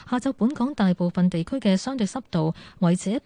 下晝本港大部分地區嘅相對濕度維持喺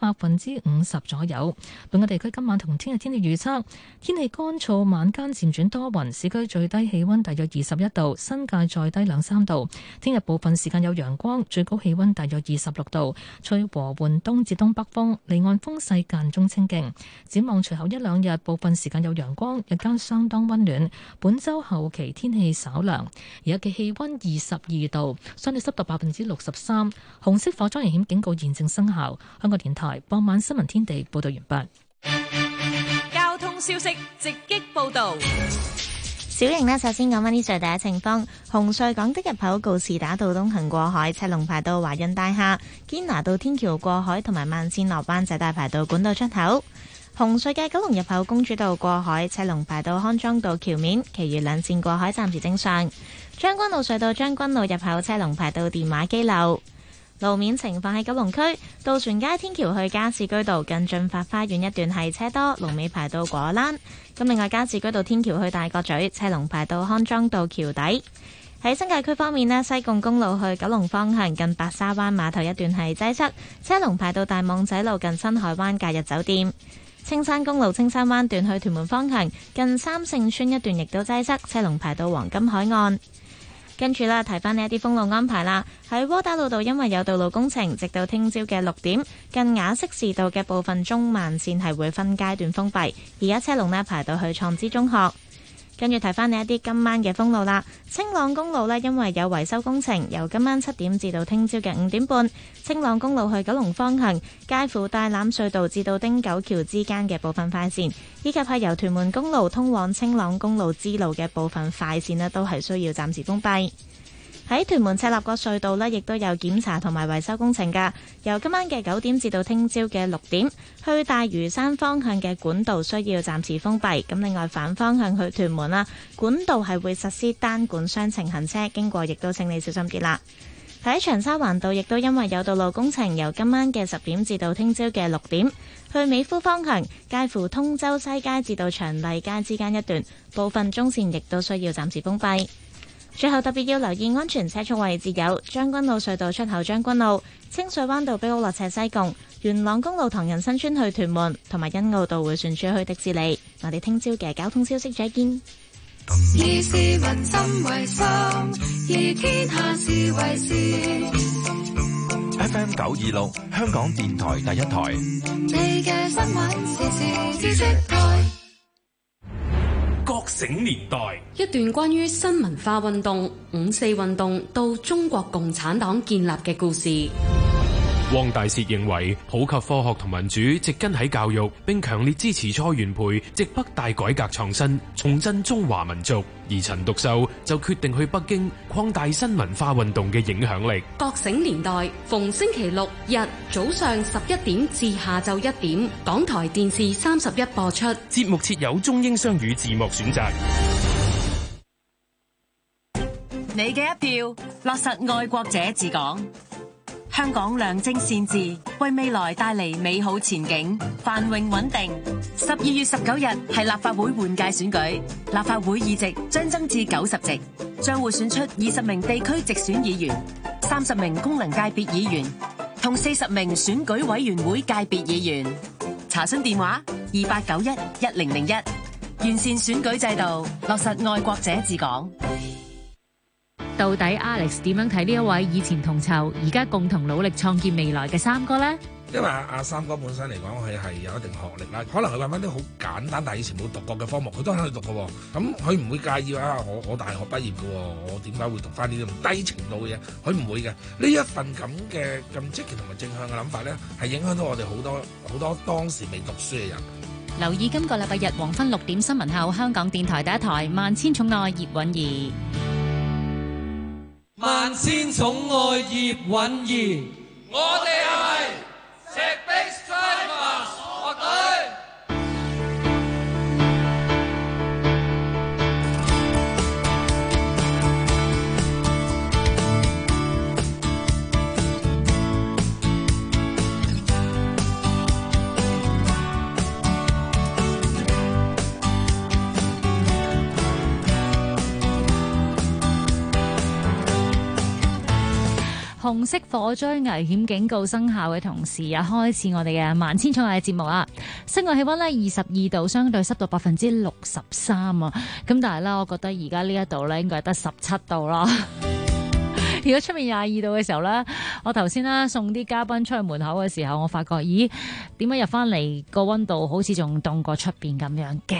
50%左右。本港地區今晚同聽日天氣預測，天氣乾燥，晚間漸轉多雲，市區最低氣溫大約21度，新界再低2-3度。聽日部分時間有陽光，最高氣溫大約26度，吹和緩東至東北風，離岸風勢間中清勁。展望隨後一兩日，部分時間有陽光，日間相當溫暖。本週後期天氣稍涼，而家嘅氣溫22度，相對濕度63%。紅色火災危險警告現正生效。香港電台傍晚新聞天地報道完畢。 交通消息直擊報道。 小型呢，首先講返啲隧道嘅情況。紅隧港的入口告士打道東行過海，車龍排到華潤大廈；堅拿道天橋過海同埋慢線落灣仔大排道管道出口。紅隧嘅九龍入口公主道過海，車龍排到康莊道橋面，其餘兩線過海暫時正常。將軍澳隧道將軍澳入口車龍排到電話機樓。路面情況喺九龍區渡船街天橋去加士居道近駿發花園一段係車多，龍尾排到果欄。咁另外加士居道天橋去大角咀車龍排到康莊道橋底。喺新界區方面呢，西貢公路去九龍方向近白沙灣碼頭一段係擠塞，車龍排到大網仔路近新海灣假日酒店。青山公路青山灣段去屯門方向近三聖村一段亦都擠塞，車龍排到黃金海岸。跟住啦，提翻呢一啲封路安排啦。喺窩打老道因為有道路工程，直到聽朝嘅6點，近雅息士道嘅部分中慢線係會分階段封閉。而家車龍呢排到去創知中學。跟住提翻你一啲今晚嘅封路啦。青朗公路呢因為有維修工程，由今晚7點至到聽朝嘅5點半，青朗公路去九龍方向介乎大欖隧道至到汀九橋之間嘅部分快線，以及係由屯門公路通往青朗公路支路嘅部分快線呢都係需要暫時封閉。喺屯門赤鱲角隧道呢亦都有檢查同埋維修工程㗎。由今晚嘅9點至到聽朝嘅6點，去大嶼山方向嘅管道需要暫時封閉。咁另外反方向去屯門啦，管道係會實施單管雙程行車，經過亦都請你小心啲啦。喺長沙灣道亦都因為有道路工程，由今晚嘅10點至到聽朝嘅6點，去美孚方向介乎通州西街至到長麗街之間一段，部分中線亦都需要暫時封閉。最後特別要留意安全車速位置有將軍澳隧道出口將軍澳、清水灣道碧屋落斜西貢、元朗公路唐人新村去屯門，同埋欣澳道迴旋處去迪士尼。我哋聽朝嘅交通消息再見。 以市民心為心，以天下事為事。FM 926香港電台第一台。你嘅新聞時事知識台。覺醒年代， 一段關於新文化運動、5·4運動到中國共產黨建立嘅故事。 汪大燮認為普及科學同民主植根喺教育，並強烈支持蔡元培直北大改革創新，重振中華民族。而陳獨秀就決定去北京擴大新文化運動嘅影響力。 覺醒年代逢星期六日早上11點至下晝1點，港台電視31播出。 節目設有中英雙語字幕選擇。 你嘅一票，落實愛國者治港。香港良政善治，為未來帶嚟美好前景，繁榮穩定。12月19日係立法會換屆選舉，立法會議席將增至90席，將會選出20名地區直選議員、30名功能界別議員同40名選舉委員會界別議員。查詢電話28911001。完善選舉制度，落實愛國者治港。 到底 Alex 點樣睇呢一位以前同酬，而家共同努力創建未來嘅三哥呢？ 因為阿三哥本身嚟講，佢係有一定學歷啦，可能佢揾翻啲好簡單，但係以前冇讀過嘅科目，佢都喺度讀嘅。咁佢唔會介意啊！我大學畢業嘅，我點解會讀翻呢啲咁低程度嘅嘢？佢唔會嘅。呢一份咁嘅咁積極同埋正向嘅諗法咧，係影響到我哋好多當時未讀書嘅人。 留意今個禮拜日黃昏6點新聞後，香港電台第一台《萬千寵愛葉韻儀》。 萬千寵愛葉韻儀，我哋係石壁 Strivers 樂隊。 紅色火災危險警告生效嘅同時啊，開始我哋嘅萬千寵愛嘅節目啊！室外氣溫呢22度，相對濕度63%啊！咁但係咧，我覺得而家呢一度咧應該係得17度啦。如果出面22度嘅時候咧，我頭先咧送啲嘉賓出去門口嘅時候，我發覺咦，點解入翻嚟個溫度好似仲凍過出邊咁樣嘅？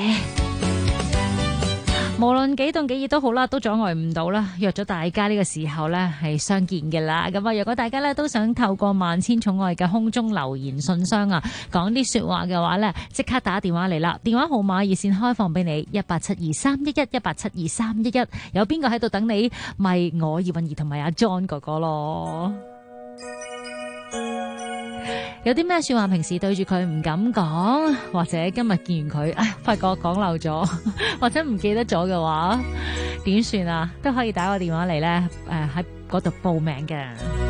無論幾凍幾熱都好啦，都阻礙唔到啦。約咗大家呢個時候呢係相見嘅啦。咁啊，如果大家呢都想透過萬千寵愛嘅空中留言信箱啊，講啲說話嘅話呢，即刻打電話嚟啦。電話號碼熱線開放俾你1872311，1872311。有邊個喺度等你？咪我葉韻儀同埋阿 John 哥哥咯。有啲咩說話平時對住佢唔敢講，或者今日見完佢，發覺講漏咗，或者唔記得咗嘅話，點算啊？都可以打個電話嚟咧，喺嗰度報名嘅，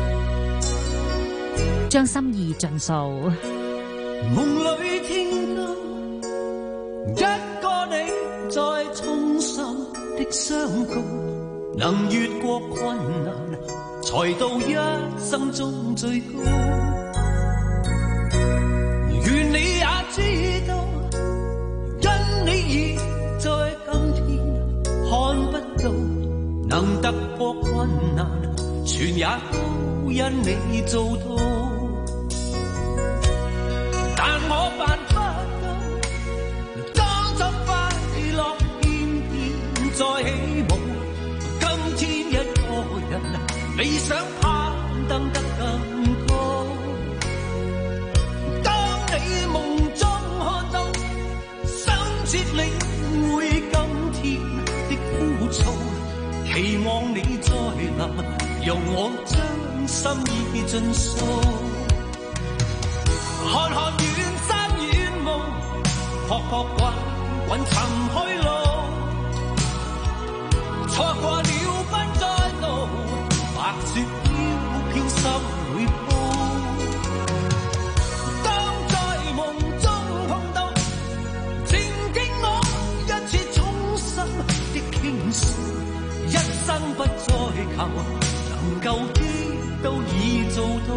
將心意盡訴。 夢裏聽到一個你在衷心的相告，能越過困難，才到一生中最高。願你也知道，因你已在今天看不到，能突破困難，全也都因你做到。但我辦不到，當作快樂偏偏在起舞。今天一個人，理想攀登得更高。你夢中看到，深切領會今天的枯燥，期望你再臨，讓我將心意盡訴。看看遠山遠夢，撲撲滾滾尋去路，錯過了不再路，白雪飄飄心裏鋪。一生不再求，能夠的都已做到。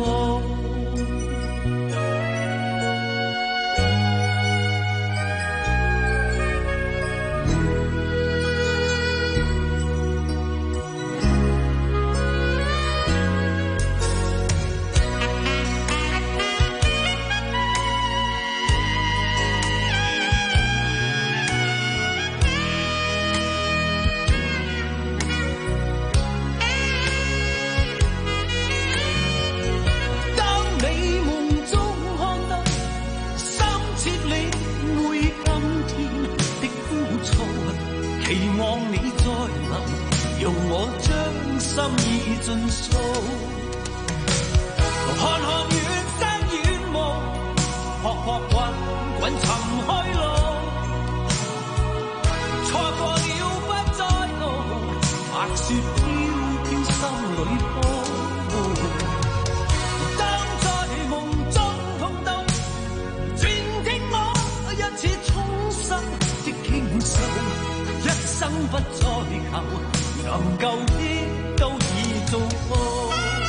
不再求，能夠的都已做過。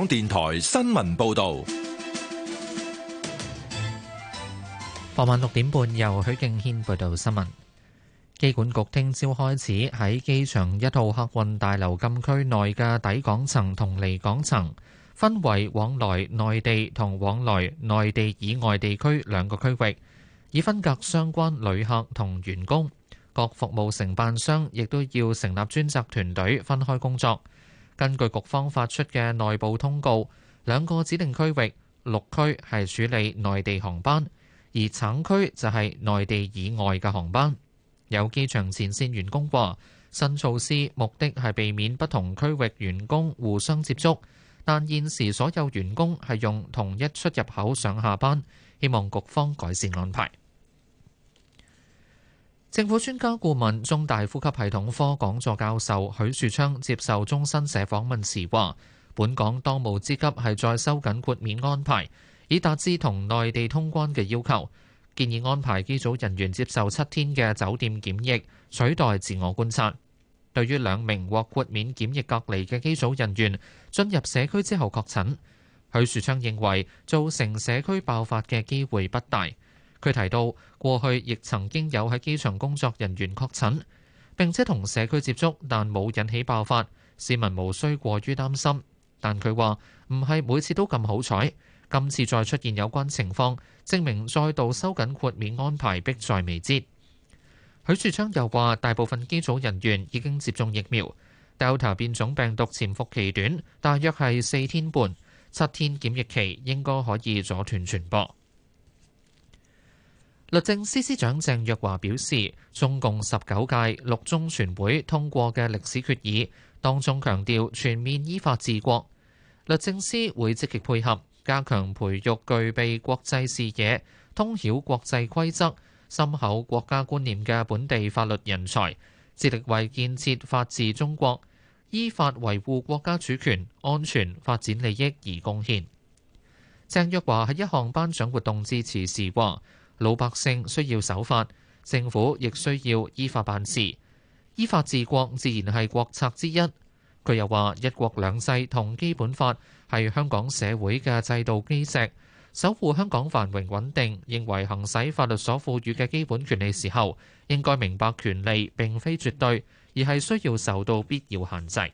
電台新聞報道。 傍晚6點半，由許敬軒報道新聞。機管局聽朝開始喺機場1號客運大樓禁區內嘅抵港層同離港層分為往來內地同往來內地以外地區兩個區域，以分隔相關旅客同員工。各服務承辦商亦都要成立專責團隊分開工作。根據局方發出嘅內部通告，兩個指定區域陸區係處理內地航班，而橙區就係內地以外嘅航班。有機場前線員工話，新措施目的係避免不同區域員工互相接觸，但現時所有員工係用同一出入口上下班，希望局方改善安排。政府專家顧問、中大呼吸系統科講座教授許樹昌接受中新社訪問時話，本港當務之急係再收緊豁免安排，以達至同內地通關嘅要求。建議安排機組人員接受7天嘅酒店檢疫，取代自我觀察。對於2名獲豁免檢疫隔離嘅機組人員進入社區之後確診，許樹昌認為造成社區爆發嘅機會不大。佢提到過去亦曾經有喺機場工作人員確診，並且同社區接觸，但冇引起爆發，市民無需過於擔心。但佢話唔係每次都咁好彩。今次再出現有關情況，證明再度收緊豁免安排迫在眉睫。許樹昌又話，大部分機組人員已經接種疫苗。Delta 變種病毒潛伏期短，大約係4天半，7天檢疫期應該可以阻斷傳播。律政司司長鄭若驊表示，中共19屆六中全會通過嘅歷史決議，當中強調全面依法治國。律政司會積極配合，加強培育具備國際視野、通曉國際規則、深厚國家觀念嘅本地法律人才，致力為建設法治中國、依法維護國家主權、安全、發展利益而貢獻。鄭若驊喺一項頒獎活動致辭時話，老百姓需要守法，政府亦需要依法辦事，依法治國自然係國策之一。佢又話，一國兩制同基本法係香港社會嘅制度基石，守護香港繁榮穩定，認為行使法律所賦予嘅基本權利時候，應該明白權利並非絕對，而係需要受到必要限制。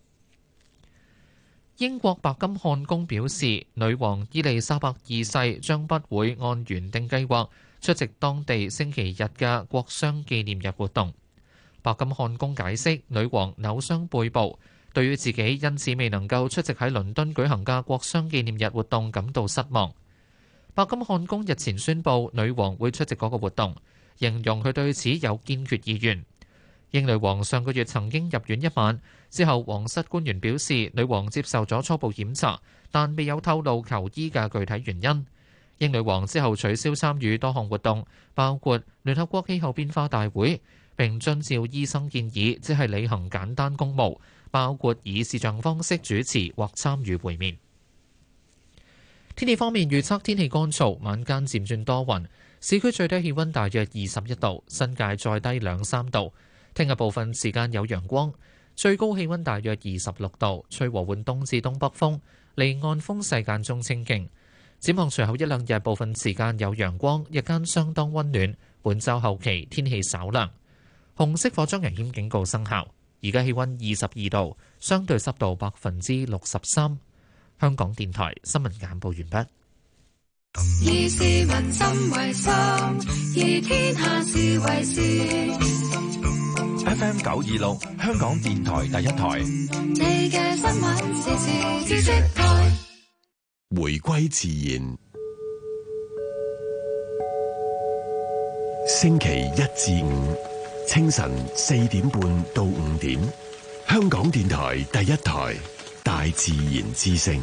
英國白金漢宮表示，女王伊麗莎白二世將不會按原定計劃出席當地星期日嘅國殤紀念日活動。白金漢宮解釋，女王扭傷背部，對於自己因此未能夠出席喺倫敦舉行嘅國殤紀念日活動感到失望。白金漢宮日前宣布女王會出席嗰個活動，形容佢對此有堅決意願。英女王上個月曾經入院1晚，之後皇室官員表示女王接受咗初步檢查，但未有透露求醫嘅具體原因。英女王之後取消參與多項活動，包括聯合國氣候變化大會，並遵照醫生建議，只係履行簡單公務，包括以視像方式主持或參與會面。天氣方面預測天氣乾燥，晚間漸轉多雲，市區最低氣溫大約21度，新界再低2-3度。聽日部分時間有陽光，最高氣溫大約26度，吹和緩東至東北風，離岸風勢間中清勁。展望隨後1-2日部分時間有陽光，日間相當溫暖。本週後期天氣稍涼。紅色火災危險警告生效。而家氣溫22度，相對濕度63%。香港電台新聞簡報完畢。 以市民心為心，以天下事為事。 FM 926，香港電台第一台。 你嘅新聞時事知識台。 回歸自然。星期1至5，清晨4點半到5點，香港電台第一台，大自然之聲。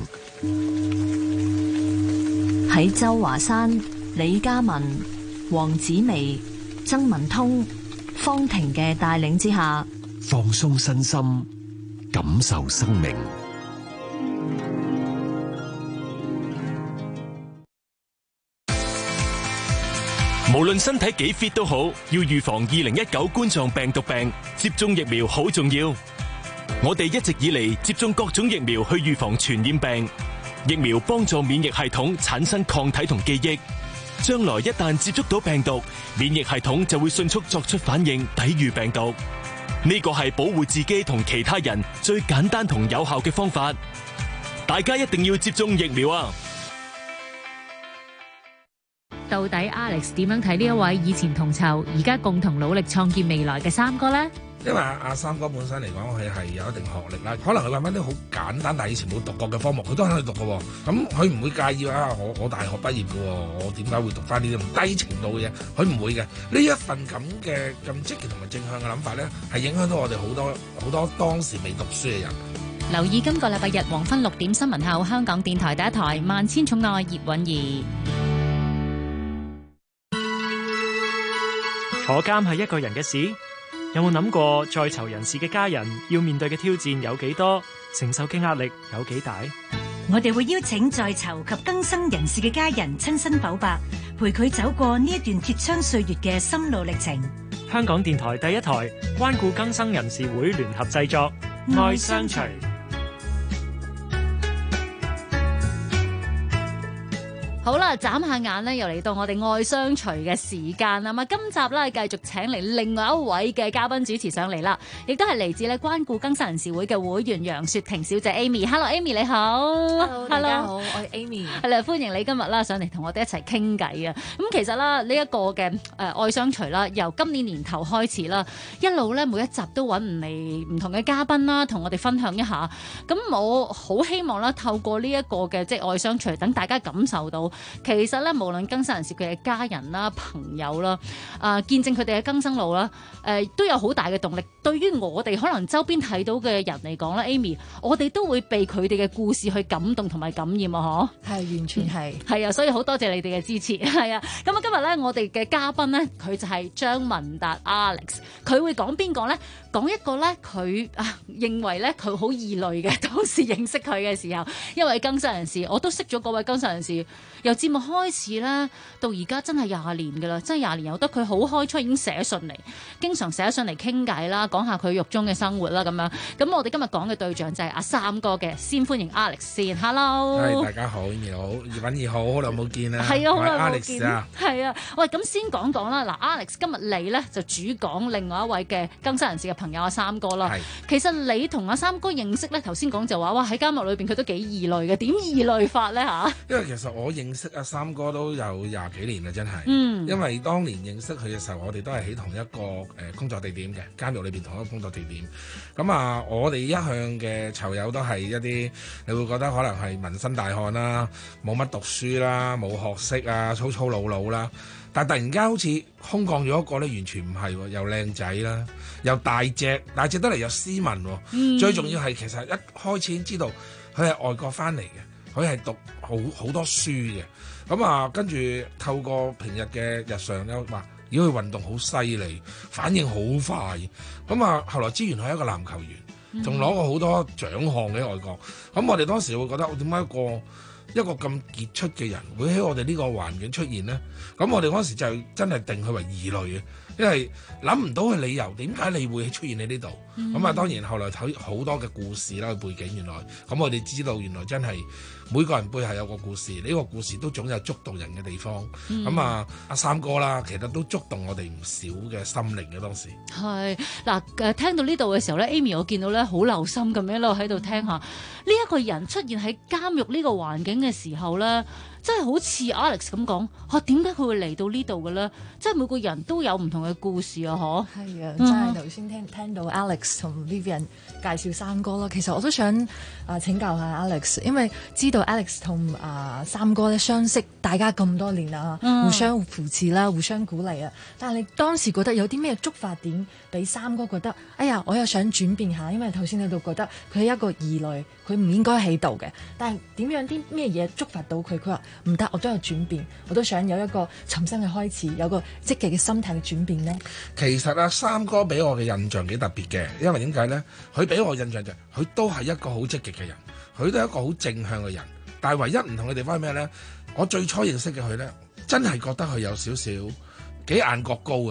喺周華山、李嘉文、黃子薇、曾文通、方婷嘅帶領之下， 放鬆身心，感受生命。 無論身體幾 fit 都好，要預防2019冠狀病毒病，接種疫苗好重要。 我哋一直以嚟接種各種疫苗去預防傳染病，疫苗幫助免疫系統產生抗體同記憶，將來一旦接觸到病毒，免疫系統就會迅速作出反應，抵禦病毒。呢個係保護自己同其他人最簡單同有效嘅方法，大家一定要接種疫苗啊！ 到底 Alex 點樣睇呢一位以前同囚，而家共同努力創建未來嘅三哥呢？ 因為阿三哥本身嚟講，佢係有一定學歷啦，可能佢揾翻啲好簡單，但係以前冇讀過嘅科目，佢都喺度讀嘅。咁佢唔會介意啊！我大學畢業嘅，我點解會讀翻呢啲咁低程度嘅嘢？佢唔會嘅。呢一份咁嘅咁積極同埋正向嘅諗法咧，係影響到我哋好多當時未讀書嘅人。 留意今個禮拜日黃昏6點新聞後，香港電台第一台《萬千寵愛》葉韻儀。 坐監係一個人嘅事，有冇諗過在囚人士嘅家人要面對嘅挑戰有幾多，承受嘅壓力有幾大？ 我哋會邀請在囚及更生人士嘅家人親身剖白，陪佢走過呢一段鐵窗歲月嘅心路歷程。 香港電台第一台關顧更生人士會聯合製作《愛相隨》。 好啦，眨下眼咧，又嚟到我哋愛相隨嘅時間啦。咁今集咧繼續請嚟另外一位嘅嘉賓主持上嚟啦，亦都係嚟自咧關顧更生人士會嘅會員楊雪婷小姐 Amy。Hello，Amy 你好。 Hello， 大家好，我係 Amy。 係啦，歡迎你今日啦上嚟同我哋一齊傾偈啊。咁其實啦，呢一個嘅愛相隨啦，由今年年頭開始啦，一路咧每一集都揾唔同嘅嘉賓啦，同我哋分享一下。咁我好希望啦，透過呢一個嘅即係愛相隨，等大家感受到。其實咧，無論更生人士佢嘅家人啦、朋友啦，見證佢哋嘅更生路啦，都有好大嘅動力。對於我哋可能周邊睇到嘅人嚟講咧 ，Amy， 我哋都會被佢哋嘅故事去感動同埋感染啊！嗬， 係完全係， 係啊，所以好多謝你哋嘅支持，係啊。咁啊，今日咧，我哋嘅嘉賓咧，佢就係張文達 Alex， 佢會講邊個咧？講一個咧，佢認為咧佢好異類嘅，當時認識佢嘅時候，一位更生人士，我都識咗嗰位更生人士。由節目開始咧，到而家真係20年㗎啦，真係20年，由得佢好開出已經寫信嚟，經常寫信嚟傾偈啦，講下佢獄中嘅生活啦咁樣。咁我哋今日講嘅對象就係阿三哥嘅，先歡迎 Alex 先 ，Hello， 大家好，你好，葉韻儀好，好耐冇見啦， 係啊，好耐冇 Alex 見，係啊，喂，咁先講講啦，嗱 ，Alex 今日你咧就主講另外一位嘅更生人士嘅朋友阿三哥啦。其實你同阿三哥認識咧，頭先講就話哇喺監獄裏邊佢都幾異類嘅，點異類法咧嚇？ 因為其實我認識阿三哥都有20幾年啦，真係。因為當年認識佢嘅時候，我哋都係喺同一個工作地點嘅監獄裏邊同一個工作地點。咁啊，我哋一向嘅囚友都係一啲你會覺得可能係紋身大漢啦，冇乜讀書啦，冇學識啊，粗粗魯魯啦。但係突然間好似空降咗一個咧，完全唔係喎，又靚仔啦，又大隻得嚟又斯文喎。最重要係其實一開始已經知道佢係外國翻嚟嘅，佢係讀好多書嘅。咁啊，跟住透過平日嘅日常咧話，如果佢運動好犀利，反應好快。咁啊，後來知原來係一個籃球員，仲攞過好多獎項嘅外國。咁我哋當時會覺得，點解一個咁傑出嘅人會喺我哋呢個環境出現呢？咁我哋嗰時就真係定佢為異類嘅，因為諗唔到嘅理由，點解你會出現喺呢度？咁啊，當然後來睇好多嘅故事啦，背景原來，咁我哋知道原來真係每個人背後有個故事，呢個故事都總有觸動人嘅地方。咁啊，阿三哥啦，其實都觸動我哋唔少嘅心靈嘅當時。係嗱，聽到呢度嘅時候咧 ，Amy 我見到咧好留心咁樣喺度聽下，呢一個人出現喺監獄呢個環境嘅時候咧，真係好似 Alex 咁講，點解佢會嚟到呢度嘅咧？即係每個人都有唔同嘅故事啊，嗬。 係啊，真係頭先聽到 Alex 同 Vivian 介紹三哥啦，其實我都想請教下 Alex， 因為知道 Alex 同三哥咧相識大家咁多年啦，互相扶持啦，互相鼓勵啊。但係你當時覺得有啲咩觸發點俾三哥覺得，哎呀，我又想轉變下，因為頭先喺度覺得佢係一個異類，佢唔應該喺度嘅。但係點樣啲咩嘢觸發到佢？佢話唔得，我都有轉變，我都想有一個重新嘅開始，有個積極嘅心態嘅轉變呢。 其實三哥俾我嘅印象幾特別嘅，因為點解呢？佢俾我印象就係佢都係一個好積極嘅人，佢都係一個好正向嘅人。但係唯一唔同嘅地方係咩呢？我最初認識嘅佢呢，真係覺得佢有少少幾眼角高嘅個人。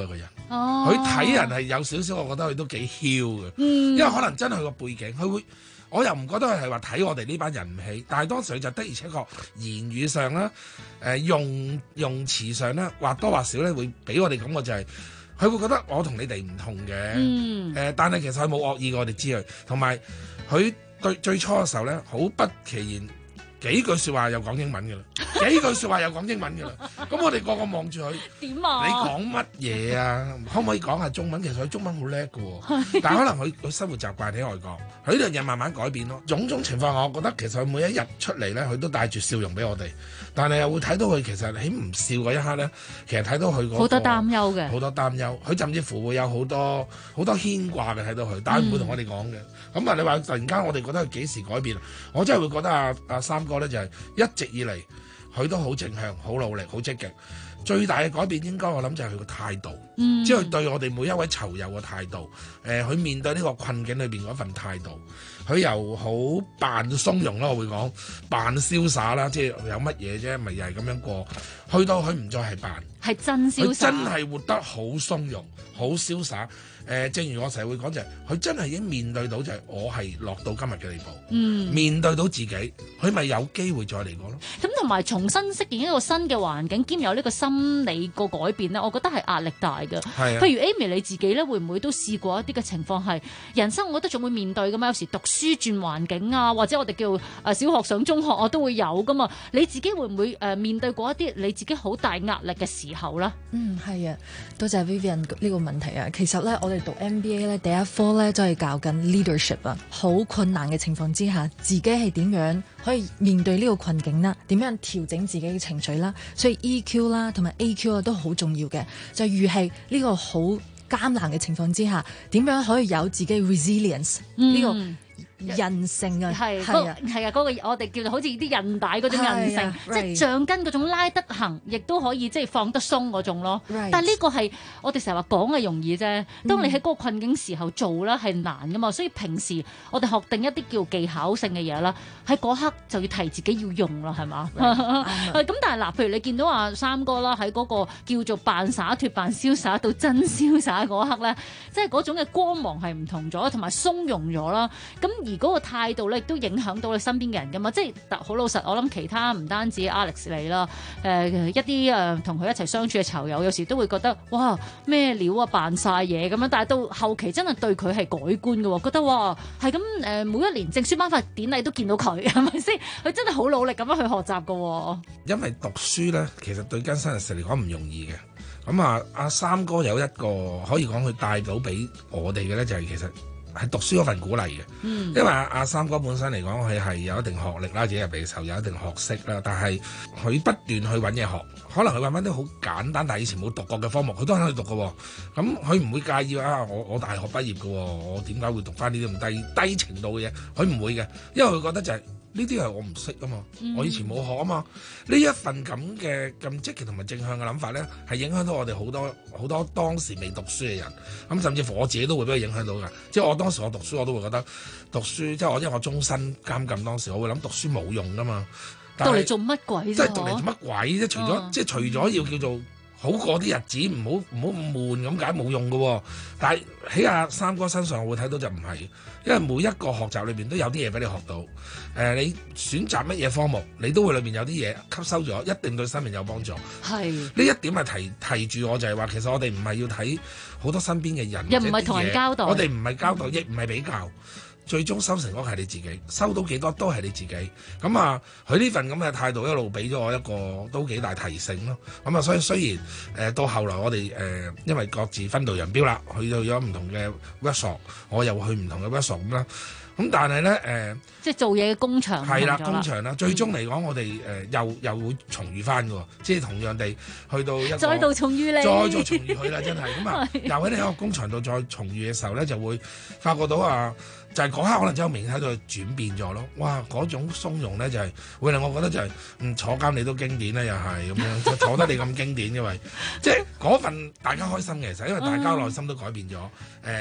佢睇人係有少少，我覺得佢都幾囂嘅，因為可能真係佢個背景，佢會。我又唔覺得佢係話睇我哋呢班人唔起，但係當時佢就的而且確言語上啦，用詞上咧或多或少咧會俾我哋感覺就係佢會覺得我同你哋唔同嘅，但係其實佢冇惡意嘅，我哋知佢，同埋佢對最初嘅時候咧好不其然。幾句説話又講英文嘅啦，幾句説話又講英文嘅啦，咁我哋個個望住佢， 點啊？ 你講乜嘢啊？可唔可以講下中文？其實佢中文好叻嘅喎，但係可能佢生活習慣喺外國，佢呢樣嘢慢慢改變咯。種種情況我覺得其實佢每一日出嚟咧，佢都帶住笑容俾我哋，但係又會睇到佢其實喺唔笑嗰一刻咧，其實睇到佢好多擔憂嘅， 好多擔憂，佢甚至乎會有好多牽掛嘅睇到佢，但係唔會同我哋講嘅。咁你話突然間我哋覺得佢幾時改變？我真係會覺得阿三哥咧就係一直以嚟佢都好正向、好努力、好積極。最大嘅改變應該我諗就係佢個態度，即係佢對我哋每一位囚友嘅態度。佢面對呢個困境裏邊嗰份態度，佢又好扮鬆容啦，我會講扮瀟灑啦，即係有乜嘢啫，咪又係咁樣過。去到佢唔再係扮， 係真瀟灑， 佢真係活得好鬆容、好瀟灑。正如我成日會講就係，佢真係已經面對到就係我係落到今日嘅地步，面對到自己，佢咪有機會再嚟過咯。 咁同埋重新適應一個新嘅環境，兼有呢個心理個改變咧，我覺得係壓力大嘅。譬如 Amy 你自己咧，會唔會都試過一啲嘅情況係人生，我覺得仲會面對㗎嘛？有時讀書轉環境啊，或者我哋叫小學上中學，我都會有㗎嘛。你自己會唔會面對過一啲你自己好大壓力嘅時候咧？ 係啊，多謝 Vivian 呢個問題啊。其實咧，我哋讀 MBA 咧，第一科咧都係教緊 leadership 啊。好困難嘅情況之下，自己係點樣可以面對呢個困境啦？點樣調整自己嘅情緒啦？所以 EQ 啦同埋 AQ 啊都好重要嘅。就預係呢個好艱難嘅情況之下，點樣可以有自己 resilience 呢個韌性啊，係啊， 嗰個我哋叫做好似啲韌帶嗰種韌性，即係橡筋嗰種拉得行，亦都可以即係放得鬆嗰種咯。但係呢個係我哋成日話講係容易啫，當你喺嗰個困境時候做啦係難噶嘛，所以平時我哋學定一啲叫技巧性嘅嘢啦，喺嗰刻就要提自己要用啦，係嘛？咁但係嗱，譬如你見到阿三哥啦，喺嗰個叫做扮灑脫、扮瀟灑到真瀟灑嗰刻咧，即係嗰種嘅光芒係唔同咗，同埋鬆容咗啦。咁而嗰個態度咧，亦都影響到你身邊嘅人噶嘛。即係好老實，我諗其他唔單止 Alex 你啦，一啲同佢一齊相處嘅囚友，有時都會覺得哇咩料啊，扮晒嘢咁樣。但係到後期真係對佢係改觀嘅喎，覺得哇係咁每一年證書頒發典禮都見到佢，係咪先？佢真係好努力咁樣去學習嘅喎。因為讀書咧，其實對更生人士嚟講唔容易嘅。咁阿三哥有一個可以講佢帶到俾我哋嘅咧，就係其實係讀書嗰份鼓勵嘅。因為阿三哥本身嚟講，佢係有一定學歷啦，自己入嚟嘅時候有一定學識啦，但係佢不斷去揾嘢學，可能佢揾翻啲好簡單，但係以前冇讀過嘅科目，佢都喺度讀嘅。咁佢唔會介意我大學畢業嘅，我點解會讀翻呢啲咁低程度嘅嘢？佢唔會嘅，因為佢覺得就係呢啲係我唔識啊嘛，我以前冇學啊嘛。呢一份咁積極同埋正向嘅諗法咧，係影響到我哋好多當時未讀書嘅人。咁甚至乎我自己都會俾佢影響到㗎。即係我當時我讀書，我都會覺得讀書即係因為我終身監禁，當時我會諗讀書冇用㗎嘛。讀嚟做乜鬼啫？即係讀嚟做乜鬼啫？除咗要叫做好過啲日子，唔好咁悶咁解，冇用㗎。但係喺阿三哥身上，我會睇到就唔係，因為每一個學習裏邊都有啲嘢俾你學到。你選擇乜嘢科目，你都會裏邊有啲嘢吸收咗，一定對生命有幫助。係呢一點係提住我，就係話其實我哋唔係要睇好多身邊嘅人，又唔係同人交代，我哋唔係交代，亦唔係比較。最終收成嗰個係你自己，收到幾多都係你自己。咁佢呢份咁嘅態度一路俾咗我一個都幾大提醒咯。咁所以雖然到後來我哋因為各自分道揚鑣啦，去到咗唔同嘅 workshop，我又去唔同嘅 workshop 咁啦。咁但係咧即係做嘢嘅工場係啦，工場啦，最終嚟講我哋又會重遇翻嘅，即係同樣地去到一個再度重遇你，再做重遇佢啦，真係咁又喺呢個工場度再重遇嘅時候咧，就會發覺到就係嗰刻可能真係明顯喺度轉變咗咯。哇！嗰種鬆容咧就係會令我覺得就係坐監你都經典咧，又係咁樣坐得你咁經典，因為即係嗰份大家開心嘅，其實因為大家內心都改變咗。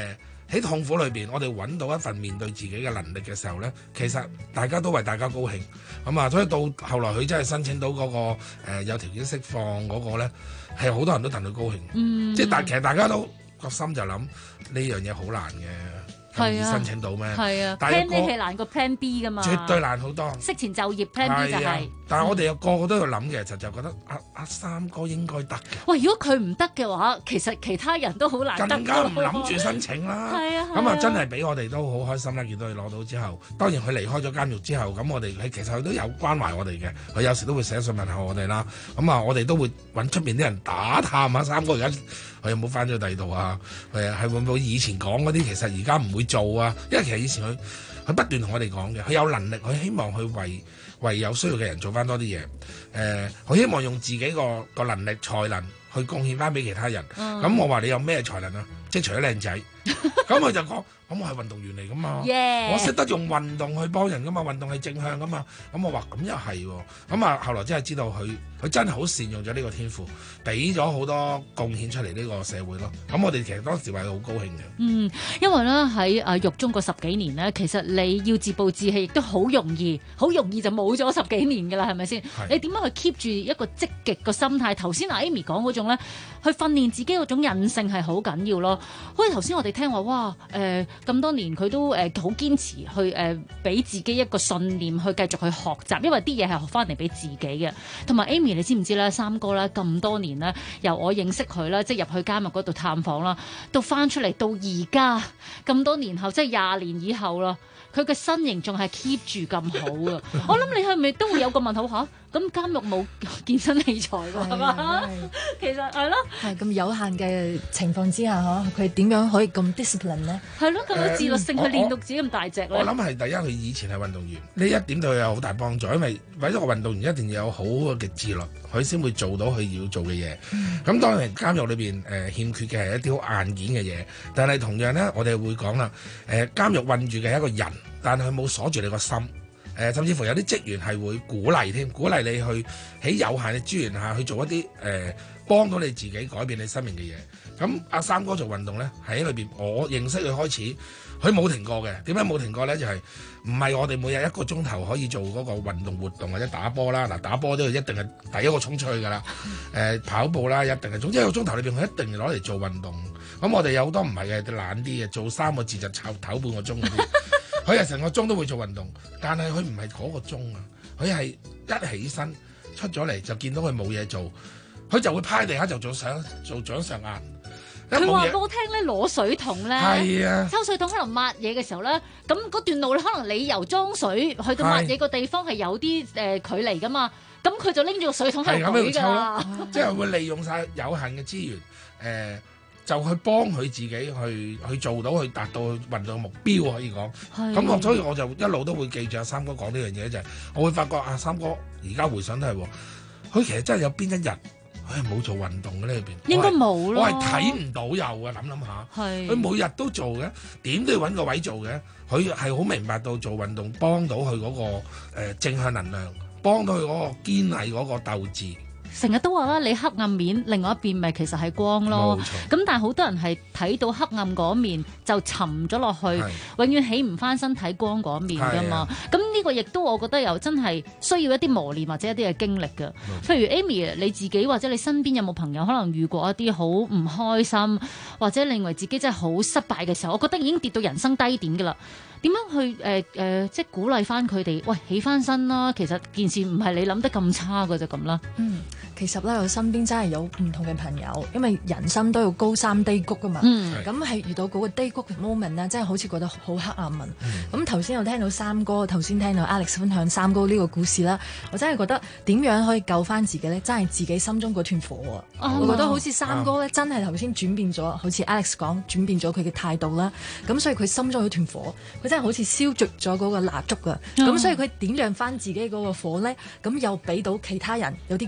喺痛苦裏邊，我哋揾到一份面對自己嘅能力嘅時候呢，其實大家都為大家高興咁啊！所以到後來佢真係申請到嗰個有條件釋放嗰個呢，係好多人都戥佢高興。即係其實大家都個心就諗呢樣嘢好難嘅。係啊，申請到咩？ 係啊， 但係 Plan A 係難過 Plan B 噶嘛， 絕對難好多。 適前就業 Plan B 就係。 但係我哋又個個都要諗嘅，就覺得阿三哥應該得嘅。 喂，如果佢唔得嘅話，其實其他人都好難得。 更加唔諗住申請啦。係啊，咁啊真係俾我哋都好開心啦！見到佢攞到之後，當然佢離開咗監獄之後，咁我哋其實佢都有關懷我哋嘅。佢有時都會寫信問候我哋啦。咁啊，我哋都會揾出面啲人打探下三哥而家佢有冇翻咗第二度啊？係會唔會以前講嗰啲其實而家唔會做啊？因為其實以前佢不斷同我哋講嘅，佢有能力，佢希望去為有需要嘅人做翻多啲嘢。佢希望用自己個能力才能去貢獻翻俾其他人。咁我話你有咩才能啊？即係除咗靚仔，咁佢就講。咁我係運動員嚟噶嘛，我識得用運動去幫人噶嘛，運動係正向噶嘛。咁我話咁又係喎，咁啊後來真係知道佢真係好善用咗呢個天賦，俾咗好多貢獻出嚟呢個社會咯。咁我哋其實當時係好高興嘅。 因為咧喺獄中嗰10幾年咧，其實你要自暴自棄亦都好容易就冇咗10幾年噶啦，係咪先？你點樣去 keep 住一個積極個心態？頭先阿 Amy 講嗰種咧，去訓練自己嗰種韌性係好緊要咯。好似頭先我哋聽話，哇咁多年佢都好堅持去俾自己一個信念去繼續去學習，因為啲嘢係學翻嚟俾自己嘅。同埋 Amy 你知唔知咧？三哥咧咁多年咧，由我認識佢啦，即係入去監獄嗰度探訪啦，到翻出嚟到而家咁多年後，即係20年以後啦，佢嘅身形仲係 keep 住咁好啊！我諗你係咪都會有個問號嚇？咁監獄冇健身器材㗎係嘛？其實係咯， 係咁有限嘅情況之下，佢點樣可以咁 discipline 呢？ 係咯，咁有自律性去練到自己咁大隻咧。 我諗係第一，佢以前係運動員，呢一點對佢有好大幫助，因為為咗個運動員一定要有好嘅自律，佢先會做到佢要做嘅嘢。咁當然監獄裏邊欠缺嘅係一啲好硬件嘅嘢，但係同樣咧，我哋會講啦，監獄困住嘅係一個人，但係佢冇鎖住你個心。甚至乎有啲職員係會鼓勵你去喺有限嘅資源下去做一啲幫到你自己改變你生命嘅嘢。咁阿三哥做運動咧，喺裏邊我認識佢開始，佢冇停過嘅。點解冇停過咧？就係唔係我哋每日1個鐘頭可以做嗰個運動活動或者打波啦？嗱，打波都一定係第一個衝出去㗎啦。跑步啦，一定係總之1個鐘頭裏邊佢一定攞嚟做運動。咁我哋有好多唔係嘅，懶啲嘅，做3個字就唞半個鐘嗰啲。佢係成個鐘都會做運動，但係佢唔係嗰個鐘啊！佢係一起身出咗嚟就見到佢冇嘢做，佢就會趴地下就做掌上壓。 佢話俾我聽咧，攞水桶咧， 係啊， 抽水桶可能抹嘢嘅時候咧，咁嗰段路咧，可能你由裝水去到抹嘢個地方係有啲距離噶嘛，咁佢就拎住個水桶喺度舉㗎啦， 即係會利用晒有限嘅資源，就去幫佢自己去做到去達到運動目標可以講。咁所以我就一路都會記住阿三哥講呢樣嘢，就係我會發覺阿三哥而家回想都係，佢其實真係有邊一日佢係冇做運動嘅呢？裏邊應該冇咯， 我係睇唔到有嘅，諗下，佢每日都做嘅，點都要揾個位做嘅。佢係好明白到做運動幫到佢嗰個正向能量，幫到佢嗰個堅毅嗰個鬥志。 成日都話啦，你黑暗面，另外一邊咪其實係光咯。咁但係好多人係睇到黑暗嗰面就沉咗落去，永遠起唔翻身睇光嗰面噶嘛。咁呢個亦都我覺得又真係需要一啲磨練或者一啲嘅經歷㗎。譬如 Amy 你自己或者你身邊有冇朋友可能遇過一啲好唔開心，或者認為自己真係好失敗嘅時候，我覺得已經跌到人生低點㗎啦。點樣去即係鼓勵翻佢哋？喂，起翻身啦！其實件事唔係你諗得咁差㗎，就咁啦。 其實咧，我身邊真係有唔同嘅朋友，因為人生都要高山低谷㗎嘛。咁係遇到嗰個低谷嘅 moment 咧，真係好似覺得好黑暗啊。咁頭先我聽到三哥，頭先聽到 Alex 分享三哥呢個故事啦，我真係覺得點樣可以救翻自己咧？真係自己心中嗰團火啊！我覺得好似三哥咧，真係頭先轉變咗，好似 Alex 講轉變咗佢嘅態度啦。咁所以佢心中嗰團火，佢真係好似燒著咗嗰個蠟燭㗎。咁所以佢點亮翻自己嗰個火咧，咁又俾到其他人有啲光嚟。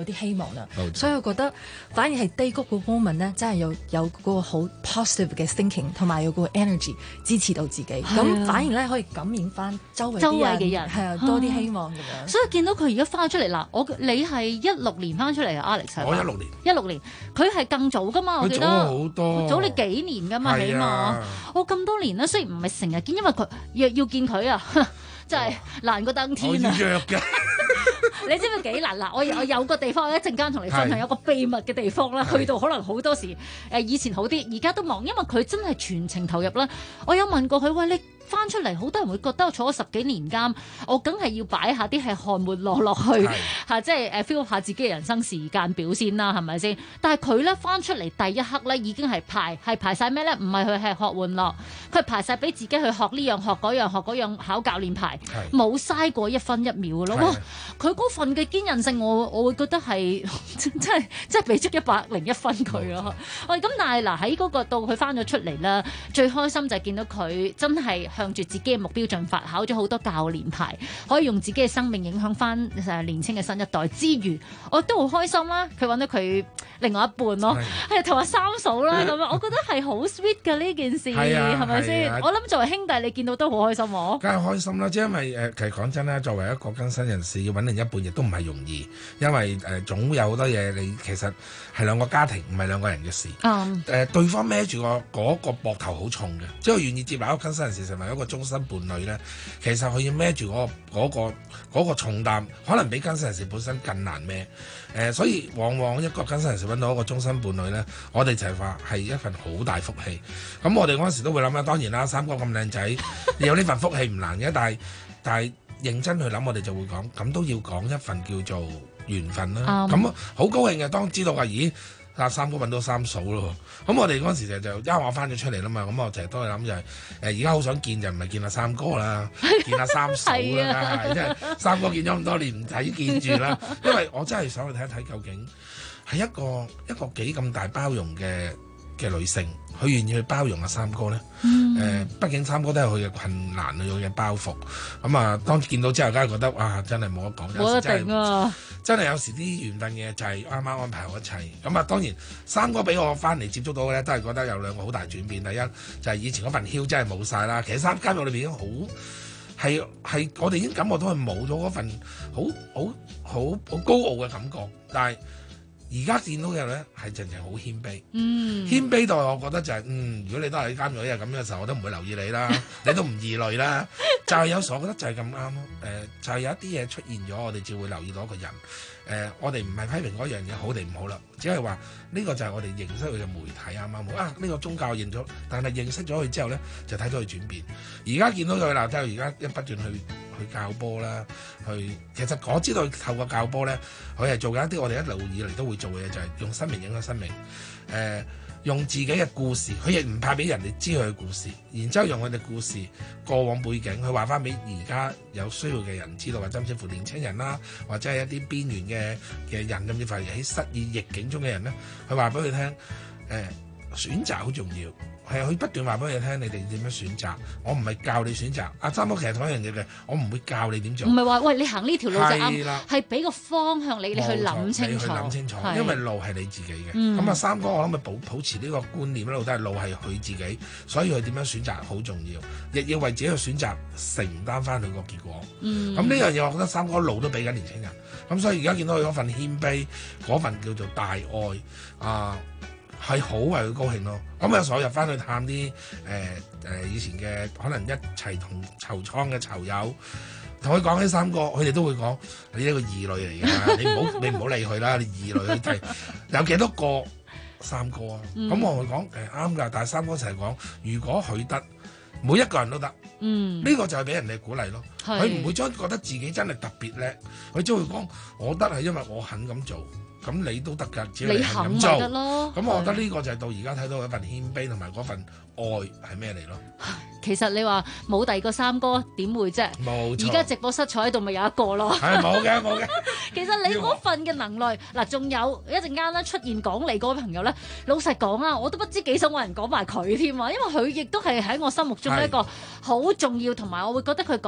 有啲希望啦。 冇錯所以我覺得反而係低谷個 moment 咧，真係有個好 positive 嘅 thinking，同埋有個 energy 支持到自己，咁反而咧可以感染翻周圍嘅人， 係啊，多啲希望咁樣。 所以見到佢而家翻出嚟嗱，你係16年翻出嚟啊 Alex 係嘛？ 我16年， 佢係更早噶嘛？我記得好多， 早你幾年噶嘛，起碼我咁多年啦，雖然唔係成日見，因為佢要見佢啊，真係難過登天啊！ 我約嘅。 你知唔知幾難嗱？我有個地方，我一陣間同你分享，有個秘密嘅地方啦。去到可能好多時以前好啲，而家都忙，因為佢真係全程投入啦。我有問過佢，喂，你翻出嚟，好多人會覺得我坐咗10幾年監，我梗係要擺下啲係汗門落去嚇，即係feel 下自己嘅人生時間表先啦，係咪先？但係佢咧翻出嚟第一刻咧已經係排晒咩咧？唔係佢係學玩樂，佢排晒俾自己去學呢樣學嗰樣考教練牌，冇嘥過1分1秒咯。哇！佢嗰份嘅堅韌性，我會覺得係真係俾足101分佢咯。喂，咁但係嗱喺嗰個到佢翻咗出嚟啦，最開心就係見到佢真係向住自己嘅目標進發，考咗好多教練牌，可以用自己嘅生命影響翻年輕嘅新一代之餘，我都好開心啦。佢揾到佢另外一半咯，係同阿三嫂啦咁樣，我覺得係好 sweet 嘅呢件事，係咪先？我諗作為兄弟，你見到都好開心喎。 梗係開心啦，即係因為其實講真啦，作為一個更新人士，要揾另一半亦都唔係容易，因為總有好多嘢你其實係兩個家庭，唔係兩個人嘅事。對方孭住嗰個膊頭好重嘅，即係願意接納一個更新人士成為一個終身伴侶咧，其實佢要孭住嗰個重擔，可能比更新人士本身更難孭。所以往往一個更新人士揾到一個終身伴侶咧，我哋就係話係一份好大福氣。咁我哋嗰陣時都會諗啦，當然啦，三哥咁靚仔，你有呢份福氣唔難嘅，但係認真去諗，我哋就會講，咁都要講一份叫做緣分啦。咁好高興嘅，當知道話，咦，阿三哥揾到三嫂咯。咁我哋嗰陣時就因為我翻咗出嚟啦嘛，咁我成日都係諗就係而家好想見就唔係見阿三哥啦，見阿三嫂啦，即係三哥見咗咁多年唔使見住啦，因為我真係想去睇一睇究竟係一個幾咁大包容嘅女性，佢願意去包容阿三哥咧。畢竟三哥都係佢嘅困難，佢嘅包袱。咁啊，當見到之後，梗係覺得哇，真係冇得講， 冇得定啊！ 真係有時啲緣分嘅就係啱啱安排好一切。咁啊，當然三哥俾我翻嚟接觸到咧，都係覺得有兩個好大轉變。第一就係以前嗰份囂真係冇晒啦。其實監獄裏邊已經好係我哋已經感覺到係冇咗嗰份好高傲嘅感覺，但係而家見到嘅咧係淨係好謙卑，謙卑到我覺得就係如果你都係喺監獄一日咁嘅時候，我都唔會留意你啦，你都唔異類啦，就係有時候我覺得就係咁啱咯。就係有一啲嘢出現咗，我哋就會留意到一個人。我哋唔係批評嗰樣嘢好定唔好啦，只係話呢個就係我哋認識佢嘅媒體啱啱好啊。呢個宗教認咗，但係認識咗佢之後咧，就睇到佢轉變。而家見到佢啦，即係而家一不斷去教波啦，其實我知道透過教波咧，佢係做緊一啲我哋一路以嚟都會做嘅嘢，就係用生命影響生命。用自己嘅故事，佢亦唔怕俾人哋知佢嘅故事，然之後用佢哋故事過往背景，去話翻俾而家有需要嘅人知道，或者甚至乎年青人啦，或者係一啲邊緣嘅人，甚至乎喺失意逆境中嘅人咧，佢話俾佢聽，選擇好重要。係佢不斷話俾你聽，你哋點樣選擇？我唔係教你選擇。阿三哥其實同一樣嘢嘅，我唔會教你點做。唔係話喂，你行呢條路就啱，係俾個方向你去諗清楚。你去諗清楚， 因為路係你自己嘅。咁啊，三哥我諗咪保持呢個觀念，一路都係路係佢自己，所以佢點樣選擇好重要，亦要為自己嘅選擇承擔翻佢個結果。咁呢樣嘢，我覺得三哥一路都俾緊年輕人。咁所以而家見到佢嗰份謙卑，嗰份叫做大愛係好為佢高興咯。咁有時候入翻去探啲以前嘅可能一齊同囚倉嘅囚友，同佢講起三哥，佢哋都會講你呢個異類嚟㗎，你唔好理佢啦，你異類就係有幾多個三哥啊？咁我會講啱㗎，但係三哥成日講，如果佢得，每一個人都得，呢個就係俾人哋鼓勵咯。佢唔會將覺得自己真係特別叻，佢只會講我得係因為我肯咁做。咁你都得㗎，只要你肯咁做。咁我覺得呢個就係到而家睇到一份謙卑同埋嗰份愛係咩嚟咯？ 其實你話冇第二個三哥點會啫？冇錯。而家直播室坐喺度咪有一個咯？ 係冇嘅。 其實你嗰份嘅能耐嗱，仲有一陣間咧出現講你嗰位朋友咧，老實講啊，我都不知幾想揾人講埋佢添啊，因為佢亦都係喺我心目中一個好重要，同埋我會覺得佢改變得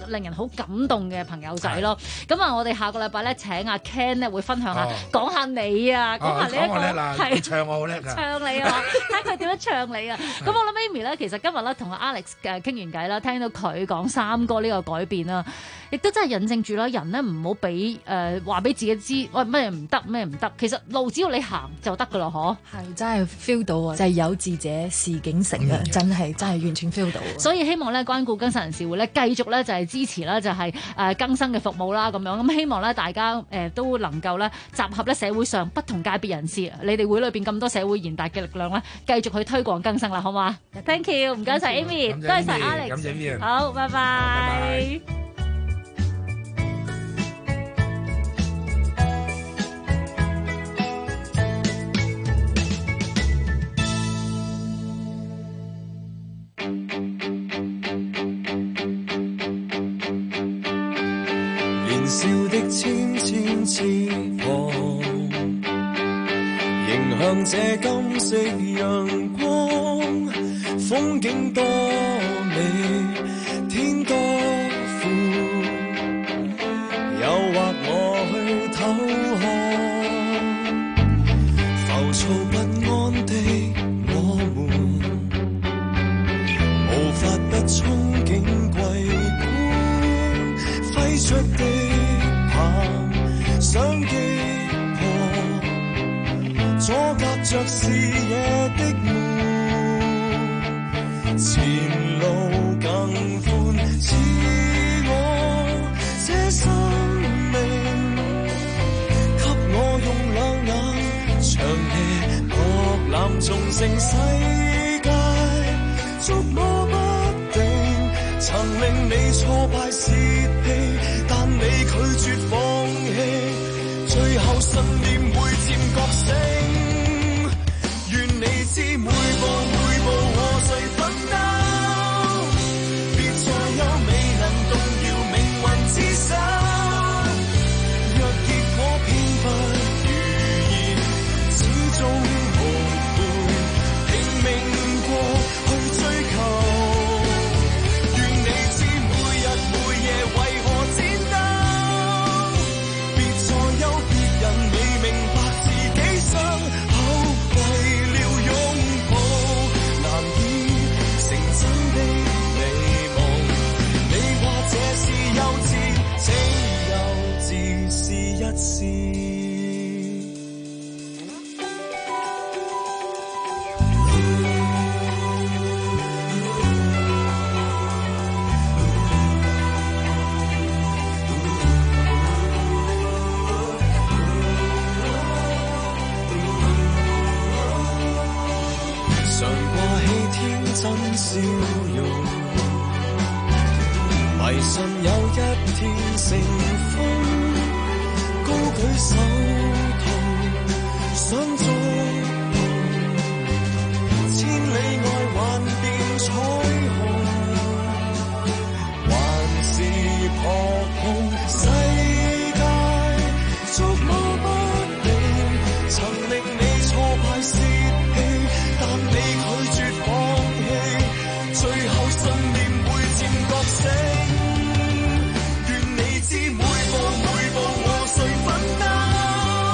令人好感動嘅朋友仔咯。咁啊，我哋下個禮拜咧請阿 Ken 咧會分享下，講下你啊，講下呢一個係唱我好叻㗎， 唱你啊，睇佢點樣唱你啊。咁我諗 Amy 咧，其實今日咧同阿 Alex 傾完偈啦，聽到佢講三哥呢個改變啦，亦都真係引證住啦，人咧唔好俾話俾自己知，喂咩唔得咩唔得，其實路只要你行就得噶啦，嗬。 係真係 feel 到啊，就係有志者事竟成啊，真係完全 feel 到。 所以希望咧關顧更生人士會咧繼續咧就係支持啦，就係更生嘅服務啦咁樣。咁希望咧大家都能夠咧集合咧社會上不同界別人士，你哋會裏邊咁多社會賢達嘅力量咧，繼續去推廣更生啦，好嘛 ？Thank you， 唔該晒 Amy， 多謝晒 Alex， 好，拜拜。 年少的千千翅膀，迎向這金色陽光，風景多美，天多闊，誘惑我去偷看，浮躁不安的我們，無法不憧憬桂冠，揮出的想擊破，阻隔着視野的門，前路更寬，似我這生命，給我用兩眼長夜博覽縱盛世界，捉摸不定，曾令你挫敗泄氣，但你拒絕放棄，最後信念會漸覺醒，願你知每步每步和誰奮鬥，別再有未能動搖命運之手，若結果偏不如意，始終無悔，拼命過去追求，願你知每日每夜為何戰鬥，別再有別人未明白自己傷口，為了擁抱難以成真的美夢，你話這是幼稚，這幼稚是一試。真笑容，迷信有一天成風，高舉手同想觸碰，千里外幻變彩虹，還是撲空世界，捉摸不定，曾令你挫敗泄氣，但你拒絕放，最後信念會漸覺醒，願你知每步每步和誰奮鬥，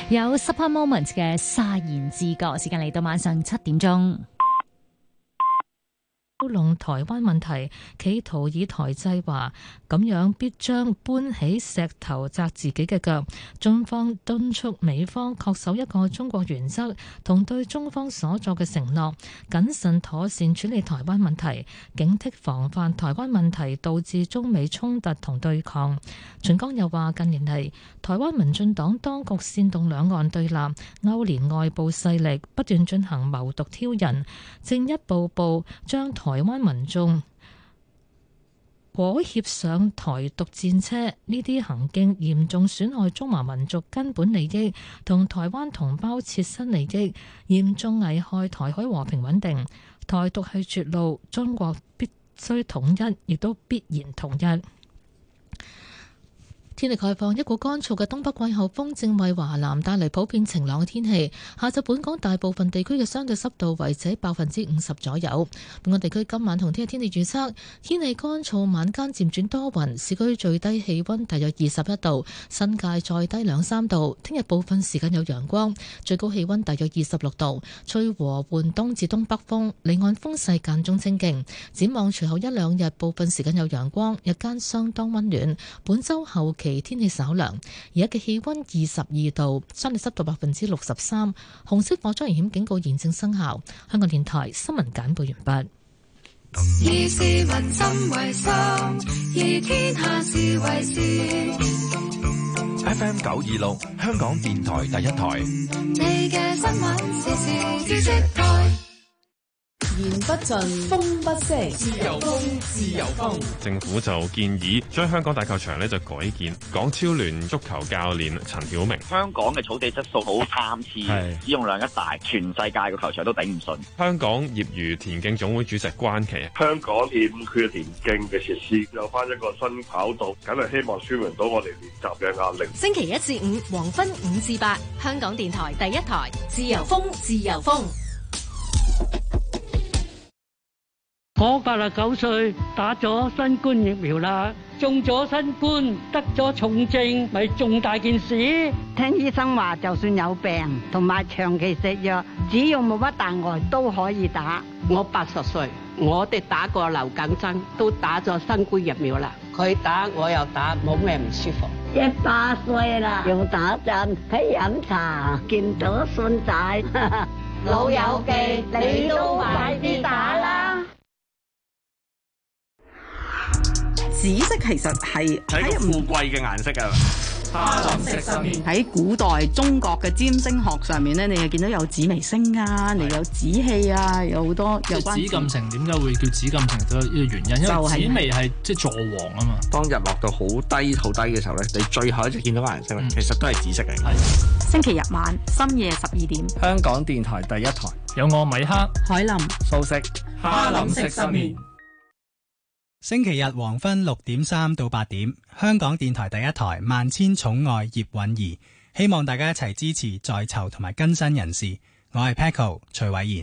有 Super Moment 嘅沙言之歌，時間嚟到晚上7點鐘。 嘲弄台灣問題，企圖以台制華，咁樣必將搬起石頭砸自己嘅腳。中方敦促美方恪守一個中國原則同對中方所作嘅承諾，謹慎妥善處理台灣問題，警惕防範台灣問題導致中美衝突同對抗。秦剛又話，近年嚟台灣民進黨當局煽動兩岸對立，勾連外部勢力，不斷進行謀獨挑釁，正一步步將台灣民眾裹挾上台獨戰車，呢啲行徑嚴重損害中華民族根本利益同台灣同胞切身利益，嚴重危害台海和平穩定。台獨係絕路，中國必須統一，亦都必然統一。天氣概況，一股乾燥嘅東北季候風正為華南帶嚟普遍晴朗嘅天氣。下晝本港大部分地區嘅相對濕度維持喺50%左右。本港地區今晚同聽日天氣預測，天氣乾燥，晚間漸轉多雲，市區最低氣溫大約21度，新界再低2-3度。聽日部分時間有陽光，最高氣溫大約26度，吹和緩東至東北風，離岸風勢間中清勁。展望隨後一兩日，部分時間有陽光，日間相當溫暖。本週後期天氣稍涼，而家嘅氣溫22度，相對濕度63%，紅色火災危險警告現正生效。香港電台新聞簡報完畢。 以市民心為心，以天下事為事。 FM 926，香港電台第一台。 你嘅新聞時事知識台。 言不盡，風不息，自由風，自由風。 政府就建議將香港大球場就改建。港超聯足球教練陳曉明： 香港嘅草地質素好參差，使用量一大，全世界嘅球場都頂唔順。 香港業餘田徑總會主席關琪： 香港欠缺田徑嘅設施，有翻一個新跑道，梗係希望舒緩到我哋練習嘅壓力。 星期1至5黃昏5至8，香港電台第一台，自由風，自由風。 我89歲，打咗新冠疫苗啦，中咗新冠，得咗重症，咪重大件事。 聽醫生話，就算有病同埋長期食藥，只要冇乜大礙都可以打。 我80歲，我哋打過流感針，都打咗新冠疫苗啦。佢打我又打，冇咩唔舒服。 100歲啦，用打針，喺飲茶，見到孫仔， 老友記，你都快啲打啦！ 紫色其實係一個富貴嘅顏色啊！ 哈林色失眠喺古代中國嘅占星學上面咧，你係見到有紫微星啊，你有紫氣啊，有好多有關。 紫禁城點解會叫紫禁城？都有呢個原因，因為紫微係即係助旺啊嘛。 當日落到好低嘅時候咧，你最後一隻見到嘅顏色咧，其實都係紫色嘅。 星期日晚深夜12點， 香港電台第一台有我米克、 海林、 素食、 哈林色失眠。 星期日黃昏6點3到8點，香港電台第一台萬千寵愛葉韻儀，希望大家一齊支持在囚同埋更新人士。我係 Paco 徐偉賢。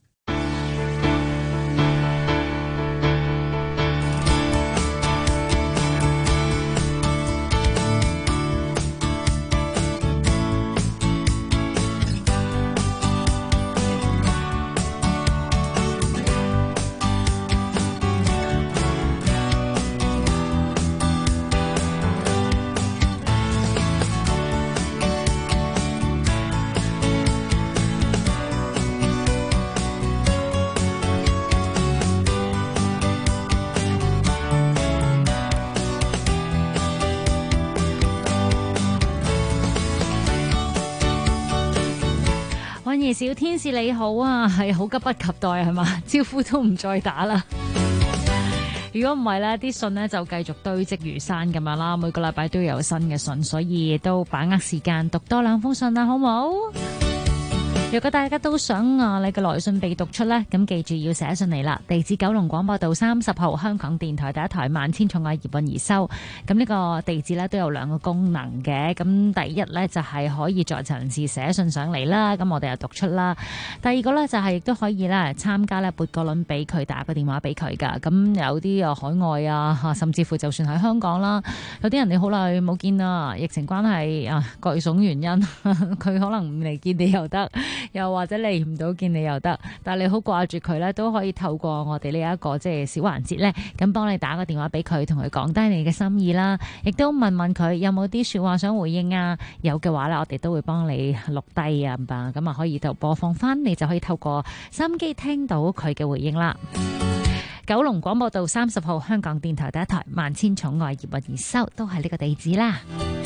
小天使你好啊，係好急不及待係嘛？招呼都唔再打啦。如果唔係呢，啲信呢就繼續堆積如山咁樣啦。每個禮拜都有新嘅信，所以都把握時間讀多2封信啦，好唔好？ 如果大家都想你嘅來信被讀出呢，咁記住要寫信嚟啦。地址九龍廣播道30號，香港電台第一台萬千寵愛葉韻儀收。咁呢個地址呢都有兩個功能嘅。咁第一呢，就係可以在場人士寫信上嚟啦，咁我哋又讀出啦。第二個呢，就係亦都可以咧參加咧撥個輪俾佢，打個電話俾佢噶。咁有啲海外啊，甚至乎就算喺香港啦，有啲人你好耐冇見啦，疫情關係啊，各種原因，佢可能唔嚟見你又得。又或者嚟唔到見你又得，但係你好掛住佢咧，都可以透過我哋呢一個即係小環節咧，咁幫你打個電話俾佢，同佢講低你嘅心意啦，亦都問問佢有冇啲說話想回應啊，有嘅話咧，我哋都會幫你錄低啊，咁啊可以就播放翻，你就可以透過收音機聽到佢嘅回應啦。九龍廣播道30號，香港電台第一台萬千寵愛葉韻儀收，都係呢個地址啦。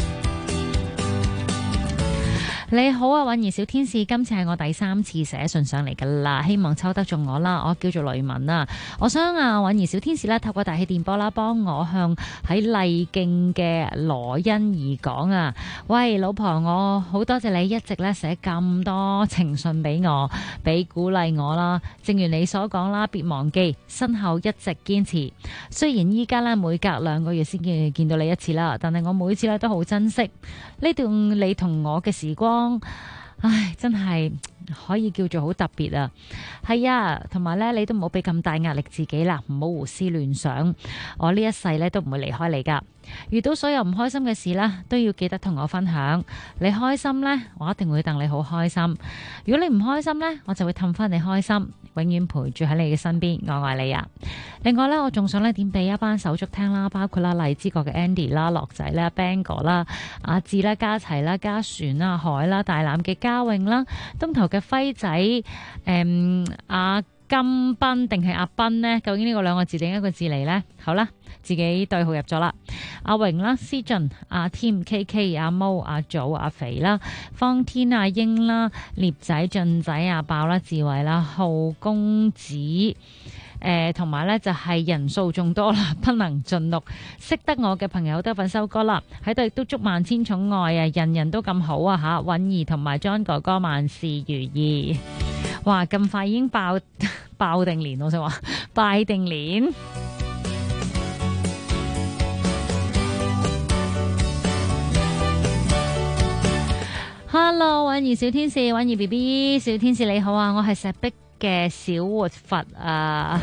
你好啊，韻儀小天使，今次係我第3次寫信上嚟噶啦，希望抽得中我啦。我叫做雷文啊，我想韻儀小天使咧透過大氣電波啦，幫我向喺麗徑嘅羅欣怡講啊，喂老婆，我好多謝你一直咧寫咁多情信俾我，俾鼓勵我啦。正如你所講啦，別忘記身後一直堅持。雖然依家咧每隔2個月先見到你一次啦，但係我每次咧都好珍惜呢段你同我嘅時光。唉，真係可以叫做好特別啊！係啊，同埋咧，你都唔好俾咁大壓力自己啦，唔好胡思亂想。我呢一世咧都唔會離開你噶。遇到所有唔開心嘅事啦，都要記得同我分享。你開心呢，我一定會戥你好開心。如果你唔開心呢，我就會氹翻你開心，永遠陪住喺你嘅身邊。我愛你啊！另外呢，我仲想咧點俾一班手足聽啦，包括啦荔枝角嘅 Andy 啦、樂仔啦、Bang 哥啦、阿志啦、嘉齊啦、嘉璇啦、海啦、大欖嘅嘉穎啦、東頭嘅輝仔、阿金斌定係阿斌呢？究竟呢個2個字定1個字嚟呢？好啦，自己對號入咗啦。阿榮啦、思俊、阿添、KK、阿毛、阿祖、阿肥啦、方天、阿英啦、獵仔、俊仔、阿爆啦、智慧啦、浩公子。同埋呢就係人數眾多啦，不能盡錄。識得我嘅朋友都份收歌啦，喺度亦都祝萬千寵愛啊，人人都咁好啊吓，韻儀同埋 John 哥哥萬事如意。哇，咁快已經爆定年，我想話拜定年。Hello， 韻儀小天使，韻儀 BB 小天使你好啊，我係石壁嘅小活佛啊！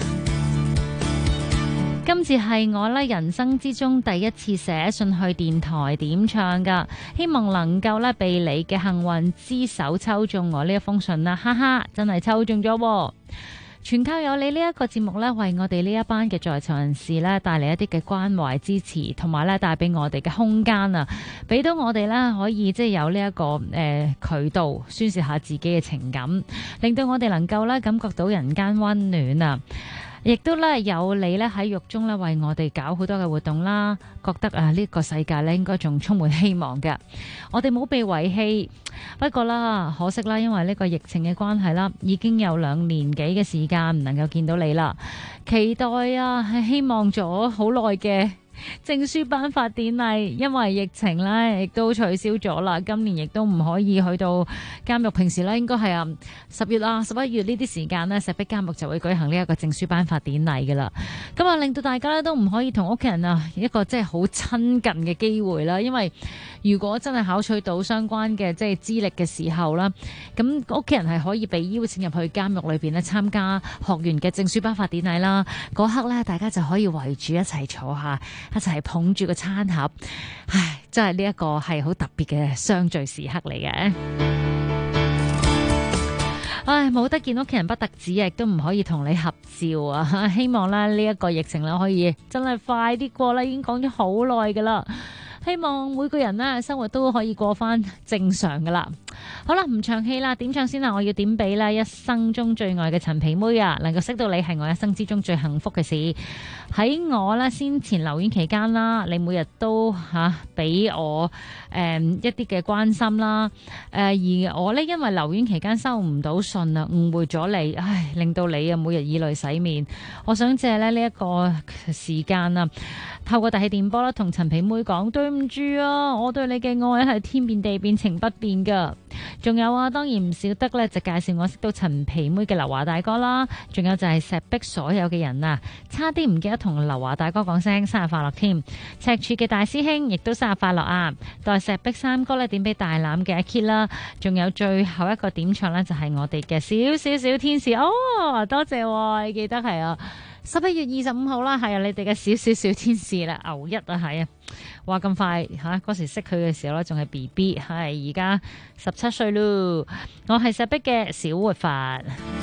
今次係我咧人生之中第一次寫信去電台點唱噶，希望能夠咧被你嘅幸運之手抽中我呢一封信啦，哈哈，真係抽中咗！全靠有你呢一個節目咧，為我哋呢一班嘅在場人士咧帶嚟一啲嘅關懷支持，同埋咧帶俾我哋嘅空間啊，俾到我哋咧可以即係有呢一個渠道宣泄下自己嘅情感，令到我哋能夠咧感覺到人間溫暖啊！亦都咧有你咧喺獄中咧為我哋搞好多嘅活動啦，覺得呢個世界咧應該仲充滿希望嘅。我哋冇被遺棄，不過啦可惜啦，因為呢個疫情嘅關係啦，已經有2年幾嘅時間唔能夠見到你啦。期待啊，係希望咗好耐嘅證書頒發典禮，因為疫情咧亦都取消咗啦，今年亦都唔可以去到監獄。平時咧應該係10月啊、11月呢啲時間咧，石壁監獄就會舉行呢一個證書頒發典禮噶啦。咁啊，令到大家咧都唔可以同屋企人啊一個即係好親近嘅機會啦。因為如果真係考取到相關嘅即係資歷嘅時候啦，咁屋企人係可以被邀請入去監獄裏邊咧參加學員嘅證書頒發典禮啦。嗰刻咧，大家就可以圍住一齊坐下，一齊捧住個餐盒，唉，真係呢一個係好特別嘅相聚時刻嚟嘅。唉，冇得見屋企人不特止，亦都唔可以同你合照啊！希望咧呢一個疫情咧可以真係快啲過啦，已經講咗好耐噶啦。希望每個人呢生活都可以過翻正常噶啦。好啦，唔長氣啦，點唱先啦？我要點俾啦一生中最愛嘅陳皮妹啊！能夠識到你係我一生之中最幸福嘅事。喺我咧先前留院期間啦，你每日都俾我一啲嘅關心啦。而我呢，因為留院期間收唔到信啊，誤會咗你，唉，令到你啊每日以淚洗面。我想借咧呢一個時間啊，透過大氣電波啦，同陳皮妹講對唔住啊，我對你嘅愛係天變地變情不變噶。 仲有啊，當然唔少得咧，就介紹我識到陳皮妹嘅劉華大哥啦。仲有就係石壁所有嘅人啊，差啲唔記得同劉華大哥講聲生日快樂添。赤柱嘅大師兄亦都生日快樂啊！代石壁三哥咧點俾大欖嘅阿 Kit 啦。仲有最後一個點唱咧，就係我哋嘅小小小天使哦，多謝喎，你記得係啊。11月25號啦，係啊，你哋嘅小小小天使啦，牛一啊，係啊，話咁快嚇，嗰時識佢嘅時候咧，仲係 BB， 係而家17歲咯。我係石壁嘅小活佛。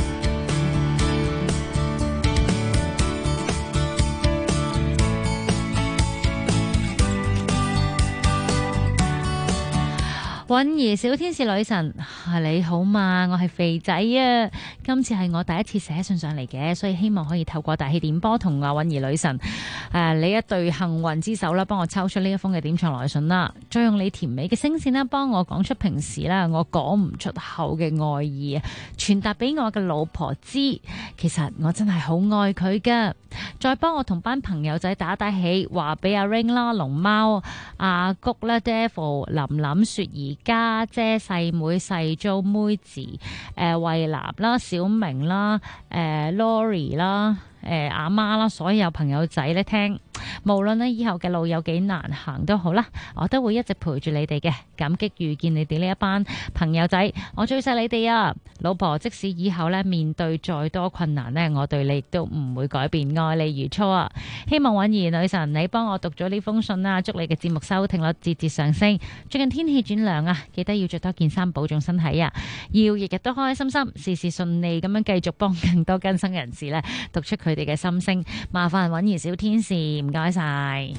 韻兒小天使女神，你好嘛？我係肥仔啊！今次係我第一次寫信上嚟嘅，所以希望可以透過大氣電波同韻兒女神你一對幸運之手啦，幫我抽出呢一封嘅點唱來信啦，再用你甜美嘅聲線啦，幫我講出平時啦我講唔出口嘅愛意啊，傳達俾我嘅老婆知，其實我真係好愛佢噶。再幫我同班朋友仔打打氣，話俾阿 Ring 啦、龍貓、阿谷啦、Devil、林林、雪兒、家姐、細妹、細租、妹子、慧南啦、小明啦、Lori 啦、阿媽啦，所有朋友仔咧聽，無論咧以後嘅路有幾難行都好啦，我都會一直陪住你哋嘅。感激遇見你哋呢一班朋友仔，我最錫你哋啊！老婆，即使以後咧面對再多困難咧，我對你都唔會改變，愛你如初啊！希望韻兒女神你幫我讀咗呢封信啦，祝你嘅節目收聽率節節上升。最近天氣轉涼啊，記得要着多件衫保重身體啊！要日日都開開心心，事事順利咁樣繼續幫更多更生人士咧讀出佢哋嘅心聲。麻煩韻兒小天使，唔該晒。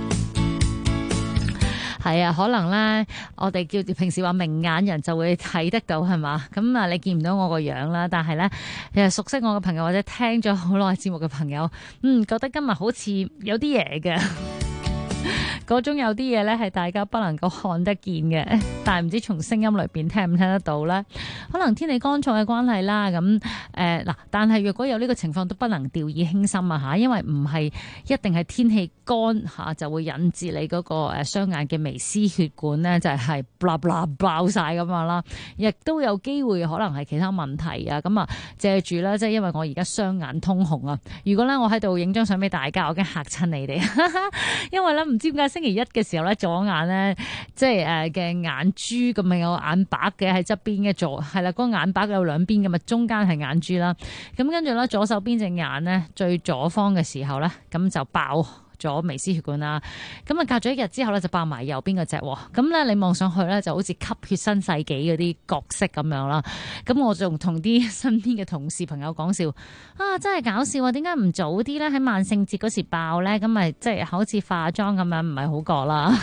係啊，可能咧，我哋叫平時話明眼人就會睇得到係嘛，咁啊你見唔到我個樣啦，但係咧，其實熟悉我嘅朋友或者聽咗好耐節目嘅朋友，覺得今日好似有啲嘢嘅。嗰種有啲嘢咧係大家不能夠看得見嘅，但係唔知從聲音裏邊聽唔聽得到咧？可能天氣乾燥嘅關係啦，咁但係若果有呢個情況都不能掉以輕心啊嚇，因為唔係一定係天氣乾嚇就會引致你嗰個雙眼嘅微絲血管咧就係爆晒咁樣啦，亦都有機會可能係其他問題啊，咁啊借住啦，即係因為我而家雙眼通紅啊，如果咧我喺度影張相俾大家，我驚嚇親你哋，因為咧唔知點解星期一嘅時候咧，左眼咧即係嘅眼珠咁咪有眼白嘅喺側邊嘅左係啦，嗰個眼白有兩邊嘅嘛，中間係眼珠啦。咁跟住咧，左手邊隻眼咧最左方嘅時候咧，咁就爆咗微絲血管啦。咁啊隔咗一日之後咧，就爆埋右邊嗰隻。咁咧你望上去咧，就好似吸血新世紀嗰啲角色咁樣啦。咁我仲同啲身邊嘅同事朋友講笑啊，真係搞笑啊！點解唔早啲咧喺萬聖節嗰時爆咧？咁咪即係好似化妝咁樣，唔係好過啦。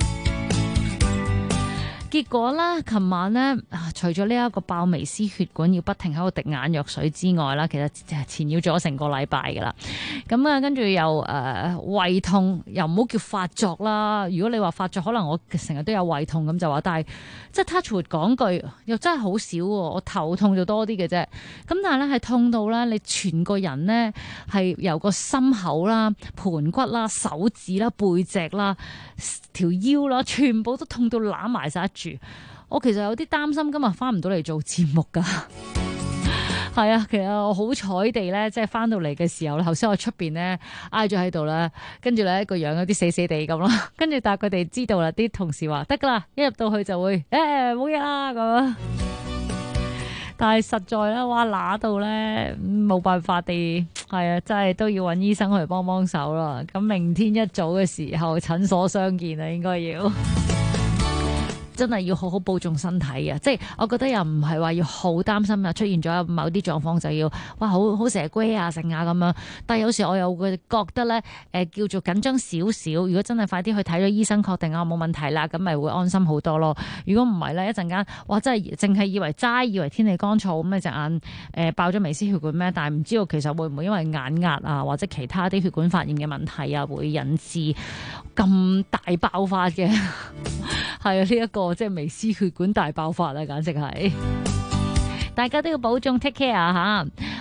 結果啦，琴晚咧，除咗呢一個爆微絲血管要不停喺度滴眼藥水之外啦，其實纏繞咗成個禮拜噶啦。咁啊，跟住又胃痛，又唔好叫發作啦。如果你話發作，可能我成日都有胃痛咁就話，但係即係 touch wood 講句，又真係好少喎。我頭痛就多啲嘅啫。咁但係咧係痛到咧，你全個人咧係由個心口啦、盤骨啦、手指啦、背脊啦、條腰啦，全部都痛到攬埋晒住。我其實有啲擔心今日翻唔到嚟做節目噶。係啊，其實我好彩地咧，即係翻到嚟嘅時候咧，頭先我出邊咧挨咗喺度啦，跟住咧個樣有啲死死地咁啦，跟住但係佢哋知道啦，啲同事話得噶啦，一入到去就會冇嘢啦咁。但係實在咧，哇乸到咧冇辦法地，係啊，真係都要揾醫生去幫幫手啦。咁明天一早嘅時候診所相見啊，應該要。真係要好好保重身體啊！即係我覺得又唔係話要好擔心啊，出現咗某啲狀況就要哇好蛇龜啊成啊咁樣。但係有時我又會覺得咧叫做緊張少少。如果真係快啲去睇咗醫生，確定啊冇問題啦，咁咪會安心好多咯。如果唔係咧，一陣間哇真係淨係以為天氣乾燥咁你隻眼爆咗微絲血管咩？但係唔知道其實會唔會因為眼壓啊或者其他啲血管發炎嘅問題啊，會引致咁大爆發嘅？係啊，呢一個即係微絲血管大爆發啊，簡直係！大家都要保重 take care 吓。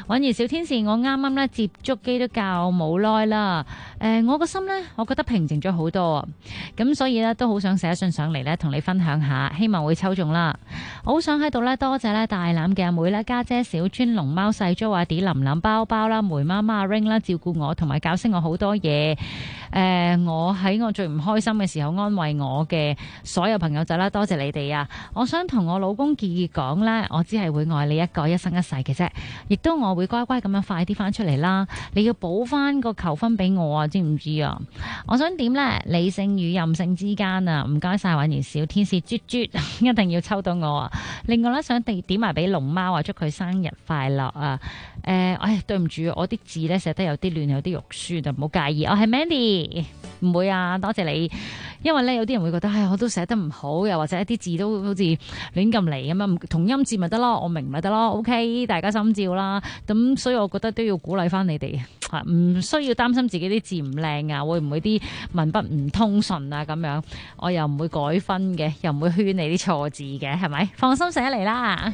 韻兒小天使，我啱啱咧接觸基督教冇耐啦，我個心咧，我覺得平靜咗好多啊，咁所以咧都好想寫信上嚟咧，同你分享下，希望會抽中啦。我好想喺度咧多謝咧大欖嘅阿妹啦、家姐小尊、龍貓細租、阿 D、林林、包包啦、梅媽媽阿 Ring 啦，照顧我同埋教識我好多嘢。我喺我最唔開心嘅時候安慰我嘅所有朋友仔啦，多謝你哋啊！我想同我老公傑傑講咧，我只係會愛你一個一生一世嘅啫，亦都我會乖乖咁樣快啲翻出嚟啦。你要補翻個求婚俾我啊，知唔知啊？我想點咧？理性與任性之間啊，唔該晒韻兒小天使絕絕，一定要抽到我啊！另外咧，想點埋俾龍貓啊，祝佢生日快樂啊！對唔住，我啲字咧寫得有啲亂，有啲肉酸就唔好介意。我係 Mandy， 唔會啊，多謝你。因為咧有啲人會覺得，我都寫得唔好，又或者一啲字都好似亂咁嚟咁樣，同音字咪得咯，我明咪得咯 ，OK， 大家心照啦。咁所以我覺得都要鼓勵翻你哋，唔需要擔心自己啲字唔靚啊，會唔會啲文筆唔通順啊咁樣，我又唔會改分嘅，又唔會圈你啲錯字嘅，係咪？放心寫嚟啦。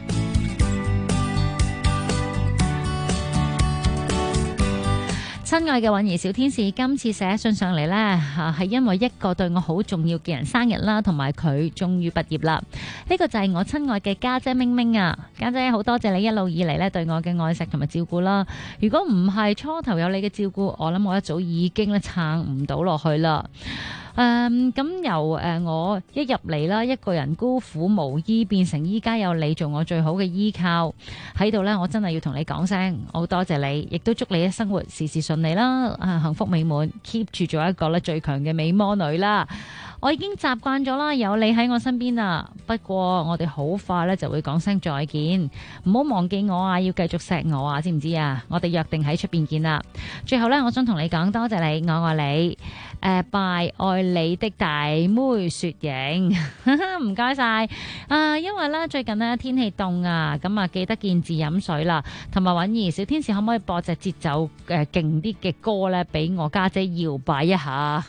親愛嘅韻兒小天使，今次寫信上嚟呢，係因為一個對我好重要嘅人生日啦，同埋佢終於畢業啦。呢個就係我親愛嘅家姐明明啊，家姐好多謝你一路以嚟呢對我嘅愛錫同埋照顧啦。如果唔係初頭有你嘅照顧，我諗我一早已經咧撐唔到落去啦。咁由我一入嚟啦，一個人孤苦無依，變成依家有你做我最好嘅依靠喺度呢，我真係要同你講聲，我好多謝你，亦都祝你嘅生活事事順利啦，幸福美滿 ，keep 住做一個咧最強嘅美魔女啦。我已經習慣咗啦，有你喺我身邊啦。不過我哋好快咧就會講聲再見，唔好忘記我啊，要繼續錫我啊，知唔知啊？我哋約定喺出邊見啦。最後咧，我想同你講多謝你，我愛你。拜愛你的大妹雪影，唔該晒。因為咧最近咧天氣凍啊，咁啊記得見字飲水啦。同埋韻兒小天使可唔可以播隻節奏勁啲嘅歌咧，俾我家姐搖擺一下？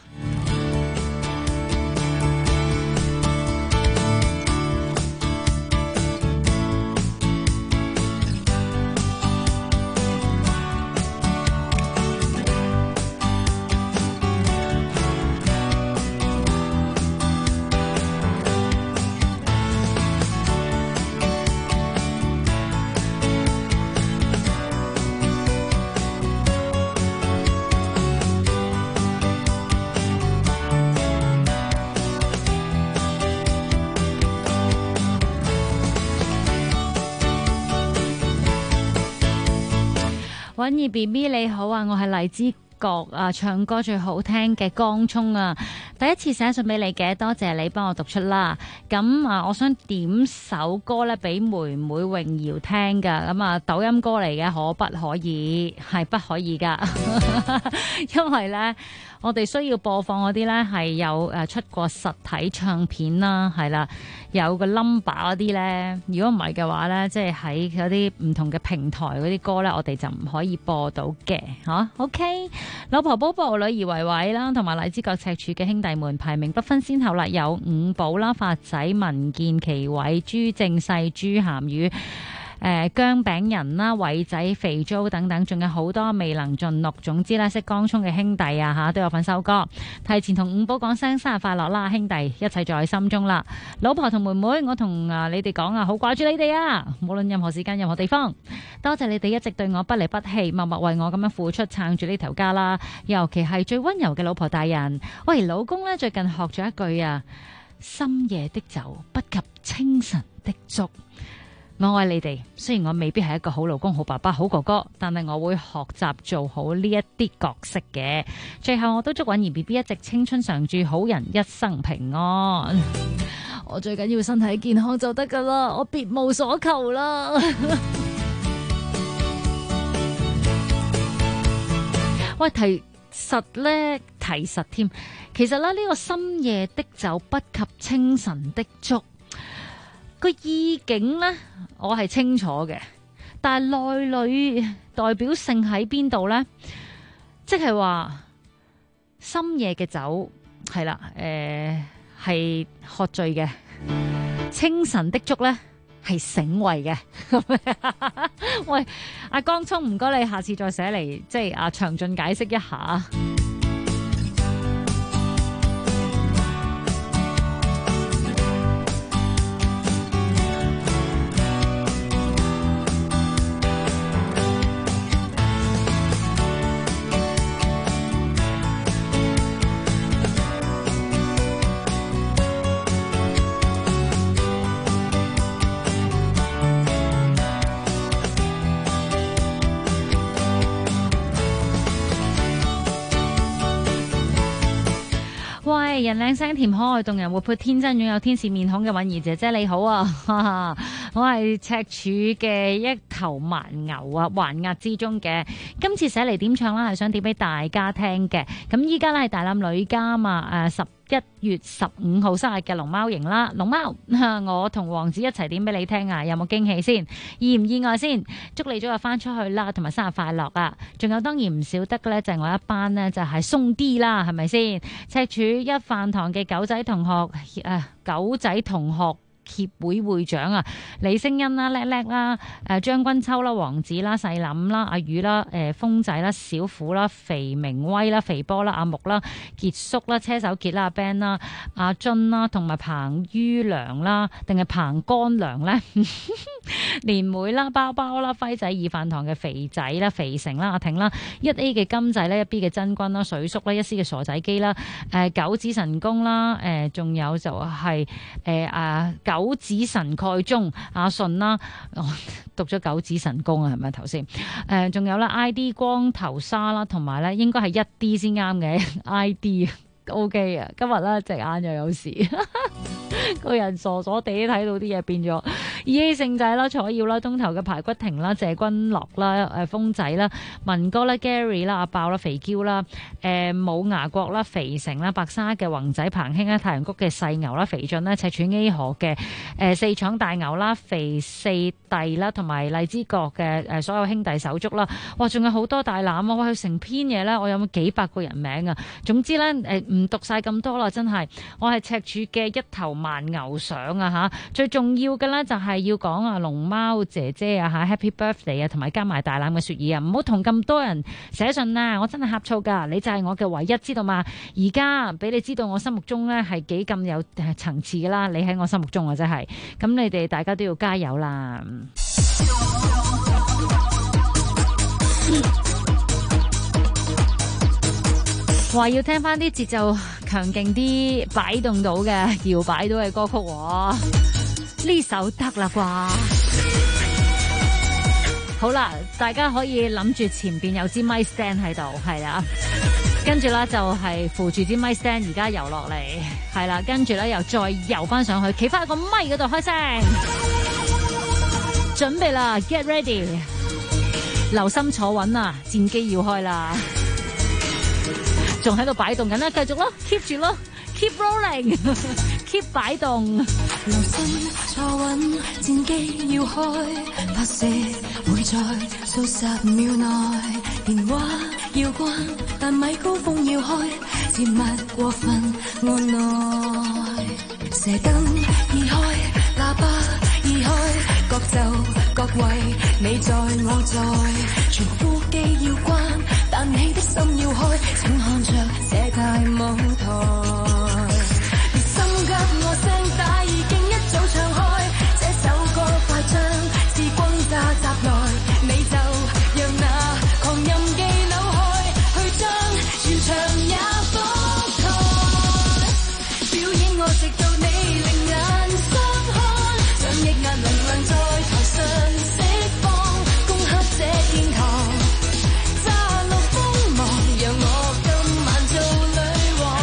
韻兒 BB 你好啊，我係荔枝角啊，唱歌最好聽嘅江聰啊，第一次寫信俾你嘅，多謝你幫我讀出啦。咁啊，我想點首歌咧俾妹妹詠瑤聽噶，咁啊抖音歌嚟嘅，可不可以？係不可以噶，因為咧我哋需要播放嗰啲咧係有出過實體唱片啦，係啦，有個 number 嗰啲咧，如果唔係嘅話咧，即係喺嗰啲唔同嘅平台嗰啲歌咧，我哋就唔可以播到嘅，吓 OK。老婆寶寶、女兒維維啦，同埋荔枝角赤柱嘅兄弟們排名不分先後啦，有五寶啦、發仔、文健、奇偉、朱正世、朱鹹魚、姜餅人啦、偉仔、肥租等等，仲有好多未能盡錄。總之咧，識江聰嘅兄弟啊吓，都有份收歌。提前同五寶講聲生日快樂啦，兄弟一切在心中啦。老婆同妹妹，我同你哋講啊，好掛住你哋啊！無論任何時間、任何地方，多謝你哋一直對我不離不棄，默默為我咁樣付出，撐住呢頭家啦。尤其係最溫柔嘅老婆大人，喂，老公呢，最近學咗一句啊，深夜的酒不及清晨的粥。我愛你哋，雖然我未必係一個好老公、好爸爸、好哥哥，但係我會學習做好呢一啲角色嘅。最後我都祝韻兒 BB 一直青春常駐，好人一生平安。我最緊要身體健康就得噶啦，我別無所求啦。喂，提實添，其實咧呢個深夜的酒不及清晨的粥。個意境呢，我係清楚嘅，但係內裏代表性喺邊度呢？即係話深夜嘅酒係啦，係喝醉嘅；清晨的粥呢， 係醒胃嘅。喂，阿江聰，唔該你下次再寫嚟，即係詳盡解釋一下。喂，人靚聲甜可愛動人活潑天真擁有天使面孔嘅韻兒姐姐你好啊，哈哈，我係赤柱嘅一頭蠻牛啊，橫壓之中嘅，今次寫嚟點唱啦，係想點俾大家聽嘅。咁依家咧係大欖女家嘛，11月15號生日嘅龍貓型啦，龍貓，我同王子一齊點俾你聽啊，有冇驚喜先？意唔意外先？祝你早日翻出去啦，同埋生日快樂啊！仲有當然唔少得嘅咧，就係我一班呢，就係鬆啲啦，係咪先？赤柱一飯堂嘅狗仔同學，狗仔同學協會會長啊，李星恩啦，叻叻啦，張君秋啦，王子啦，細林啦，阿宇啦，風仔啦，小虎啦，肥明威啦，肥波啦，阿木啦，傑叔啦，車手傑啦，阿 Ben 啦，阿津啦，同埋彭于良啦，定係彭乾良咧？連妹啦，包包啦，輝仔二飯堂嘅肥仔啦，肥成啦，阿挺啦，1A 嘅金仔咧，1B 嘅真君啦，水叔啦，1C 嘅傻仔機啦，九子神功啦，仲有就係九子神蓋中阿信啦，讀咗九子神功啊，係咪頭先？仲有啦 ID 光頭沙啦，同埋咧應該係1D 先啱嘅 ID。OK 啊，今日咧隻眼又有事，個人傻傻地睇到啲嘢變咗。2A 聖仔啦，楚耀啦，東頭嘅排骨亭啦，謝君樂啦，風仔啦，文哥啦 Gary 啦，阿爆啦，肥嬌啦，冇牙國啦，肥成啦，白沙嘅宏仔彭興啦，太陽谷嘅細牛啦，肥俊啦，赤柱 A 河嘅四廠大牛啦，肥四弟啦，同埋荔枝角嘅所有兄弟手足啦，哇，仲有好多大欖啊！哇，佢成篇嘢咧，我有幾百個人名啊！總之咧，唔讀晒咁多啦，真係我係赤柱嘅一頭蠻牛相啊嚇！最重要嘅咧就係要講啊龍貓姐姐啊嚇 Happy Birthday 啊，同埋加埋大欖嘅雪兒啊，唔好同咁多人寫信啊！我真係呷醋㗎，你就係我嘅唯一，知道嘛？而家俾你知道我心目中咧係幾咁有層次㗎啦，你喺我心目中啊真係，咁你哋大家都要加油啦！話要聽翻啲節奏強勁啲、擺動到嘅、搖擺到嘅歌曲喎，呢首得啦啩？好啦，大家可以諗住前邊有支咪 stand 喺度，係啦，跟住啦就係扶住支咪 stand，而家游落嚟，係啦，跟住咧又再游翻上去，企翻喺個咪嗰度開聲，準備啦 ，get ready， 留心坐穩啊，戰機要開啦！仲喺度擺動緊啦，繼續咯 ，keep 住咯 ，keep rolling，keep 擺動。 留心坐穩，戰機要開，發射會在數十秒內。電話要關，但米高峰要開，切勿過分按耐。射燈已開，喇叭已開，各就各位，你在我在，全呼機要關。但你的心要開，請看着這大舞台。別心急，我聲帶已經一早唱開，這首歌快將是轟炸襲來，你就讓那狂任記扭開，去將全場也覆蓋。表演我直到你另眼相看，將抑壓能量在台上釋放，攻克這天堂。讓我今晚做女王。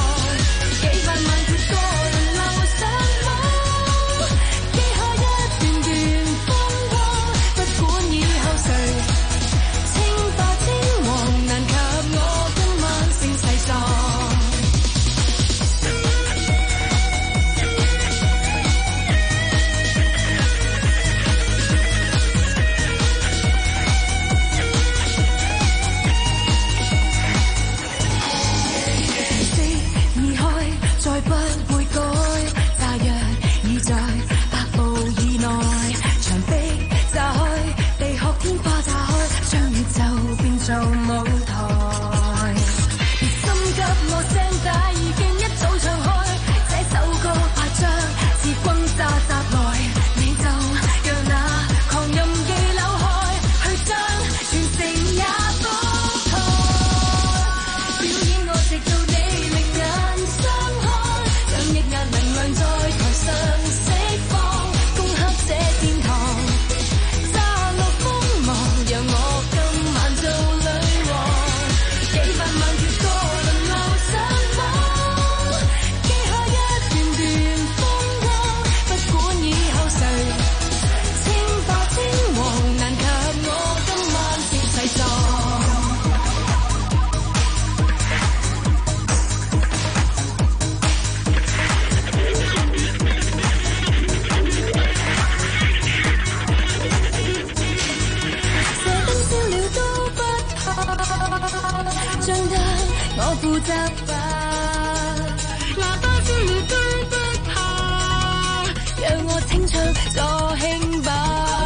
我負責吧。哪怕笑了都不怕，讓我清唱助興吧。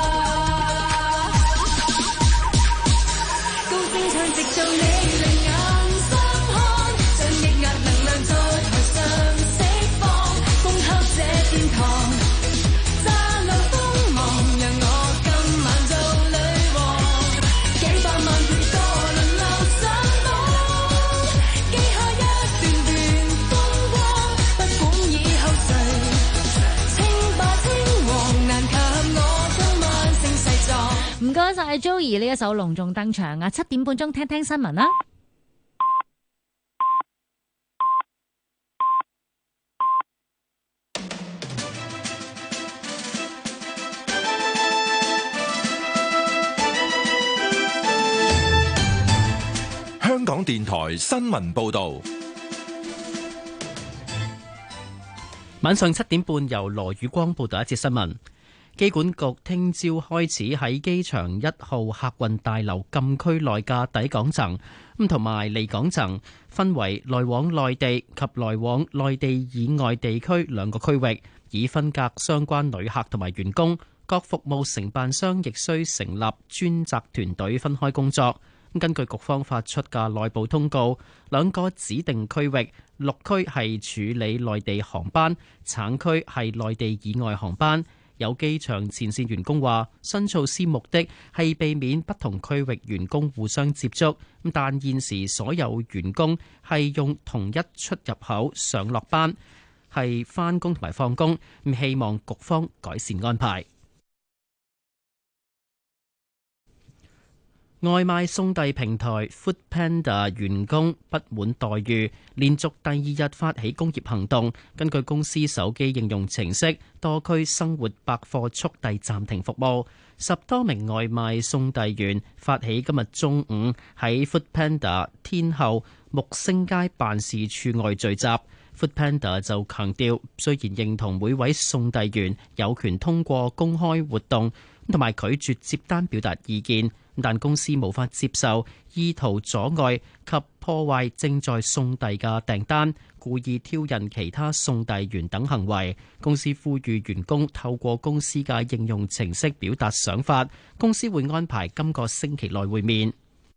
高聲唱直到你兩眼相看，將抑壓能量在台上釋放，攻克這天堂，炸亮鋒芒，讓我今晚做女王。幾百萬條個輪流上網，記下一段段風光，不管以後誰稱霸稱王，難及我今晚聲勢壯。 唔該晒 Joey 呢一首隆重登場啊！7點半鐘聽聽新聞啦。 香港電台新聞報導， 晚上7點半由羅宇光報道一節新聞。機管局聽朝開始喺機場1號客運大樓禁區內嘅抵港層同埋離港層，分為來往內地及來往內地以外地區兩個區域，以分隔相關旅客同埋員工。各服務承辦商亦需成立專責團隊分開工作。根據局方發出嘅內部通告，兩個指定區域，綠區係處理內地航班，橙區係內地以外航班。有機場前線員工話，新措施目的係避免不同區域員工互相接觸，但現時所有員工係用同一出入口上落班，係返工同埋放工，希望局方改善安排。外賣送遞平台 Foodpanda 員工不滿待遇，連續第2日發起工業行動。根據公司手機應用程式，多區生活百貨速遞暫停服務。10多名外賣送遞員發起今日中午喺 Foodpanda 天后木星街辦事處外聚集。Foodpanda 就強調，雖然認同每位送遞員有權通過公開活動同埋拒絕接單表達意見，但公司無法接受意圖阻礙及破壞正在送遞嘅訂單、故意挑釁其他送遞員等行為。公司呼籲員工透過公司嘅應用程式表達想法，公司會安排今個星期內會面。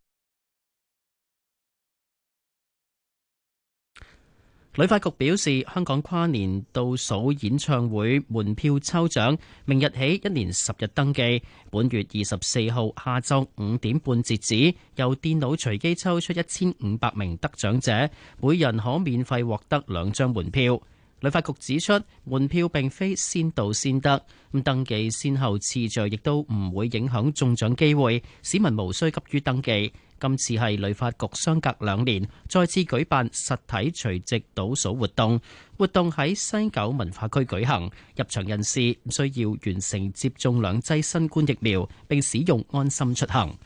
旅發局表示，香港跨年倒數演唱會門票抽獎明日起1連10日登記，本月24號下晝5點半截止，由電腦隨機抽出1500名得獎者，每人可免費獲得2張門票。旅發局指出，門票並非先到先得，登記先後次序亦都唔會影響中獎機會，市民無需急於登記。今次係旅發局相隔2年再次舉辦實體隨即倒數活動，活動喺西九文化區舉行。入場人士需要完成接種2劑新冠疫苗，並使用安心出行。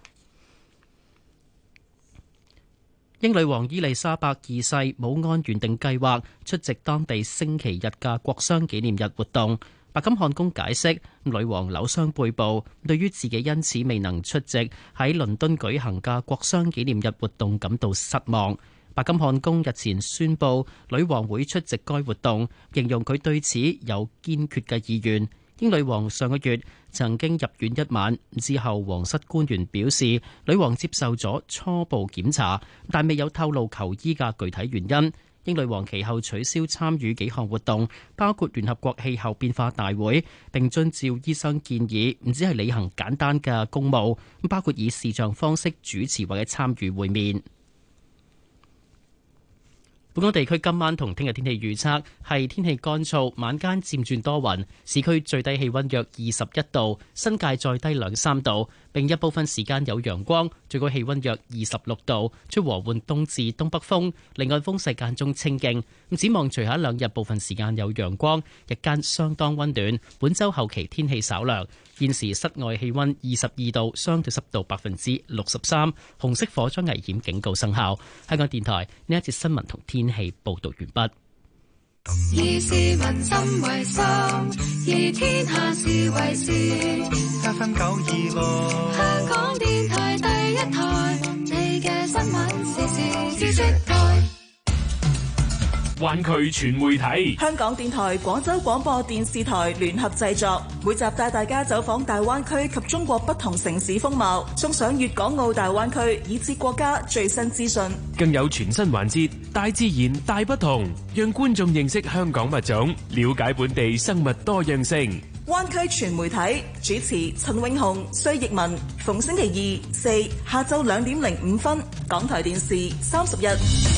英女王伊麗莎白2世冇按原定計劃出席當地星期日嘅國殤紀念日活動。白金漢宮解釋，女王扭傷背部，對於自己因此未能出席喺倫敦舉行嘅國殤紀念日活動感到失望。白金漢宮日前宣布女王會出席該活動，形容佢對此有堅決嘅意願。英女王上個月曾經入院1晚，之後皇室官員表示女王接受咗初步檢查，但未有透露求醫嘅具體原因。英女王其後取消參與幾項活動，包括聯合國氣候變化大會，並遵照醫生建議，只係履行簡單嘅公務，包括以視像方式主持或者參與會面。本港地區今晚同聽日天氣預測係天氣乾燥，晚間漸轉多雲，市區最低氣溫約21度，新界再低2-3度，並一部分時間有陽光，最高氣溫約26度，吹和緩東至東北風，離岸風勢間中清勁。展望隨後1、2日部分時間有陽光，日間相當溫暖。本週後期天氣稍涼。現時室外氣溫22度，相對濕度63%，紅色火災危險警告生效。香港電台呢一節新聞同天氣報道完畢。 以市民心為心，以天下事為事。FM 926，香港電台第1台，你嘅新聞時事知識台。 灣區全媒體， 香港電台、廣州廣播電視台聯合製作，每集帶大家走訪大灣區及中國不同城市風貌，送上粵港澳大灣區以至國家最新資訊， 更有全新環節《大自然大不同》，讓觀眾認識香港物種，了解本地生物多樣性。 灣區全媒體主持陳永雄、薛逸文，逢星期2、4下晝2點05分，港台電視31。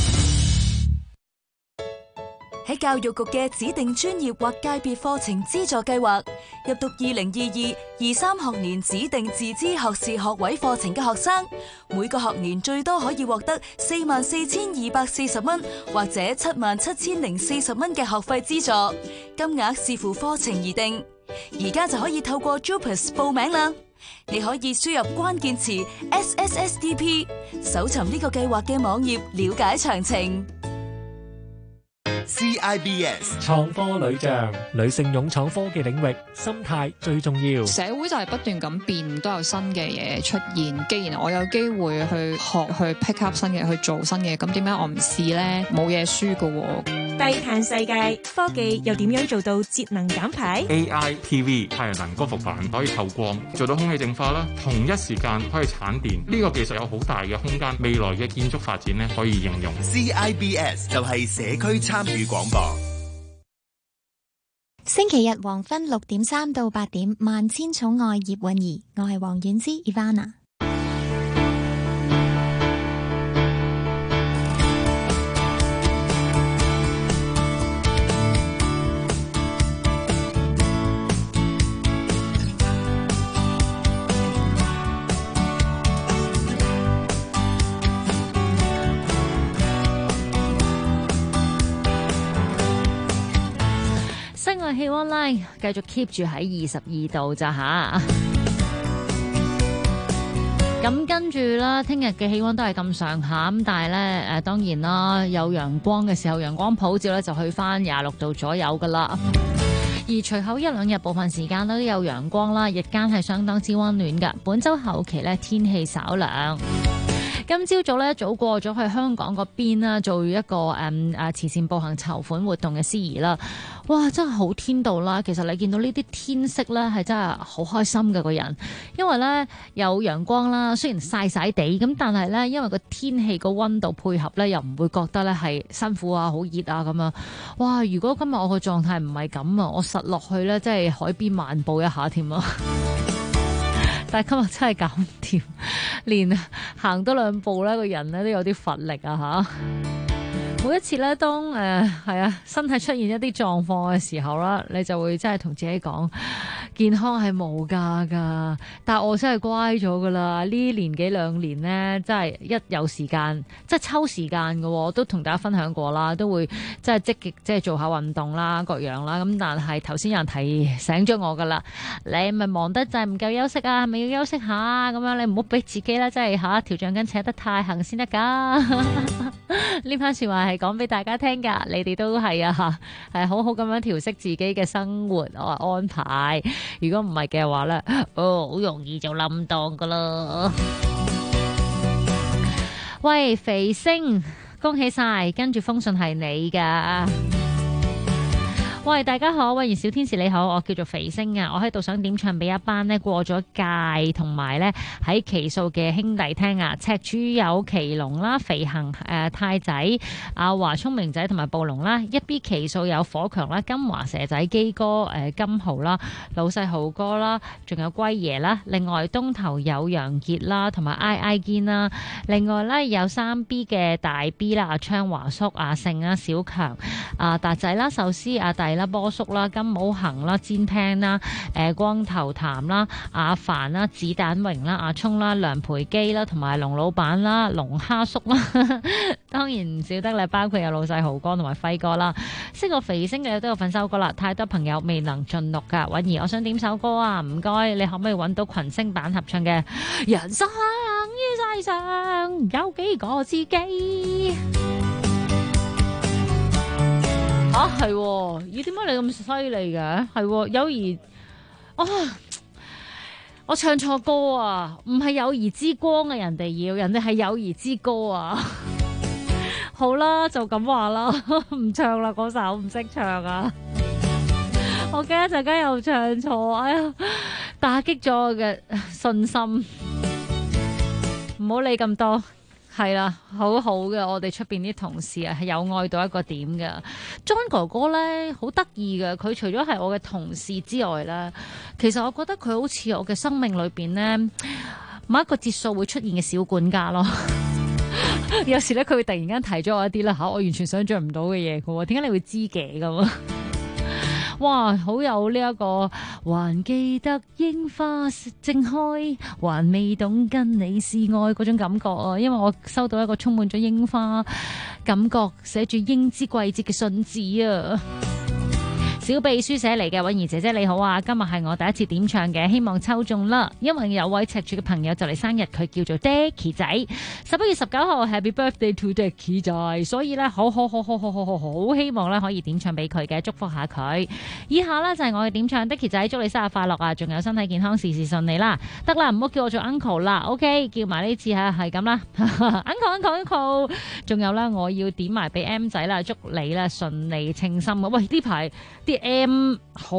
喺教育局嘅指定專業或界別課程資助計劃入讀2022-23學年指定自資學士學位課程嘅學生，每個學年最多可以獲得44,240蚊或者77,040蚊嘅學費資助，金額視乎課程而定。而家就可以透過 JUPAS 報名啦。你可以輸入關鍵詞 SSSDP， 搜尋呢個計劃嘅網頁了解詳情。 CIBS 創科女將，女性勇闖科技領域，心態最重要。 社會就係不斷咁變，都有新嘅嘢出現。既然我有機會去學，去 pick up 新嘅，去做新嘅，咁點解我唔試呢？冇嘢輸㗎。 低碳世界，科技又點樣做到節能減排 ？AI TV 太陽能光伏板可以透光，做到空氣淨化啦，同一時間可以產電。呢個技術有好大嘅空間，未來嘅建築發展咧可以應用。 CIBS 就係社區參與廣播。 星期日黃昏6點3到8點，萬千寵愛葉韻儀，我係黃婉之 Ivana。 室外氣溫咧繼續 keep 住喺22度咋吓，咁跟住啦，聽日嘅氣溫都係咁上下，咁但係咧當然啦，有陽光嘅時候，陽光普照咧就去翻26度左右噶啦。而隨後一兩日部分時間都有陽光啦，日間係相當之溫暖噶。本週後期咧天氣稍涼。今朝早咧早過咗去香港嗰邊啦，做一個慈善步行籌款活動嘅司儀啦。哇，真係好天道啦！其實你見到呢啲天色咧，係真係好開心嘅個人，因為咧有陽光啦，雖然曬曬地咁，但係咧因為個天氣個溫度配合咧，又唔會覺得咧係辛苦啊、好熱啊咁樣。哇！如果今日我個狀態唔係咁啊，我實落去咧，即係海邊漫步一下添啊！但係今日真係搞唔掂，連行多兩步咧，個人咧都有啲乏力啊嚇！每一次咧，當身體出現一啲狀況嘅時候啦，你就會真係同自己講，健康係無價㗎。但係我真係乖咗㗎啦，呢年幾兩年咧，真係一有時間，即係抽時間嘅，我都同大家分享過啦，都會即係積極即係做下運動啦，各樣啦。咁但係頭先有人提醒咗我㗎啦，你咪忙得滯唔夠休息啊，咪要休息下咁樣，你唔好俾自己啦，真係條橡筋扯得太行先得㗎。呢番説話係講俾大家聽㗎，你哋都係係好好咁樣調適自己嘅生活安排。如果唔係嘅話咧，好容易就冧檔㗎啦。喂，肥星，恭喜晒，跟住封信係你㗎。喂，大家好，喂，小天使你好，我叫做肥星啊，我喺度想點唱俾一班呢過咗界同埋呢喺期數嘅兄弟聽啊，赤柱有奇龍啦，肥行太仔、阿華聰明仔同埋暴龍啦，一 B 期數有火強啦、金華蛇仔、基哥、金豪啦、老細豪哥啦，仲有龜爺啦，另外東頭有楊傑啦，同埋 I 堅啦，另外呢有3 B 嘅大 B 啦，阿昌華叔、阿勝啦、小強、阿達仔啦、壽司、阿弟啦、波叔啦、金武行啦、煎聽啦、光頭譚啦、阿凡啦、子彈榮啦、阿聰啦、梁培基啦，同埋龍老闆啦、龍蝦叔啦，當然唔少得啦，包括有老細豪哥同埋輝哥啦。識個肥星嘅都有份收歌啦，太多朋友未能盡錄噶。允兒，我想點首歌啊，唔該，你可唔可以揾到群星版合唱嘅《人生於世上有幾個知己》？係咦？點解你咁犀利嘅？係友誼我唱錯歌啊，唔係友誼之光啊，人哋係友誼之歌啊。好啦，就咁話啦，唔唱啦，嗰首唔識唱啊。我驚一陣間又唱錯，哎呀，打擊咗我嘅信心。唔好理咁多。係啦，好好嘅，我哋出邊啲同事啊，係有愛到一個點嘅。John 哥哥咧好得意嘅，佢除咗係我嘅同事之外咧，其實我覺得佢好似我嘅生命裏邊咧某一個節數會出現嘅小管家咯。有時咧佢會突然間提咗我一啲啦嚇，我完全想像唔到嘅嘢嘅喎，點解你會知嘅咁？哇，好有呢一個，還記得櫻花正開，還未懂跟你示愛嗰種感覺啊！因為我收到一個充滿咗櫻花感覺，寫住櫻之季節嘅信紙啊！小秘書寫嚟嘅，韻兒姐姐你好啊！今日係我第一次點唱嘅，希望抽中啦！因為有位赤柱嘅朋友就嚟生日，佢叫做 Dicky 仔，11月19號 Happy Birthday to Dicky 仔，所以咧好希望咧可以點唱俾佢嘅，祝福下佢。以下呢就係我嘅點唱 Dicky 仔，祝你生日快樂啊！仲有身體健康，事事順利啦！得啦，唔好叫我做 Uncle 啦 ，OK， 叫埋呢次嚇係咁啦，Uncle， 仲有咧我要點埋俾 M 仔啦，祝你咧順利稱心啊！喂，呢排啲 M 好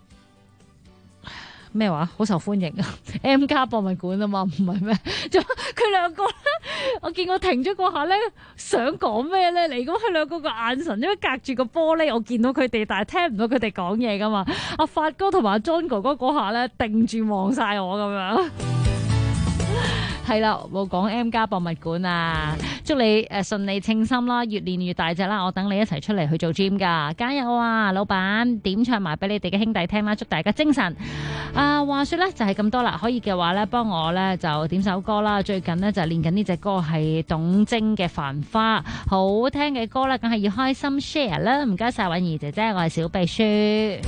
咩話？好受歡迎啊 ！M+ 博物館啊嘛，唔係咩？佢兩個咧，我見我停咗嗰下咧，想講咩咧？嚟咁佢兩個個眼神，因為隔住個玻璃，我見到佢哋，但係聽唔到佢哋講嘢噶嘛。阿發哥同埋阿 John 哥哥嗰下咧，定住望晒我咁樣。係啦，冇講 M+ 博物館啊！祝你順利稱心啦，越練越大隻啦！我等你一齊出嚟去做 gym 噶，加油啊，老闆！點唱埋俾你哋嘅兄弟聽啦，祝大家精神！話說咧就係咁多啦，可以嘅話咧幫我咧就點首歌啦。最近咧就練緊呢隻歌係董貞嘅《繁花》，好聽嘅歌啦，梗係要開心 share 啦！唔該晒韻兒姐姐，我係小秘書。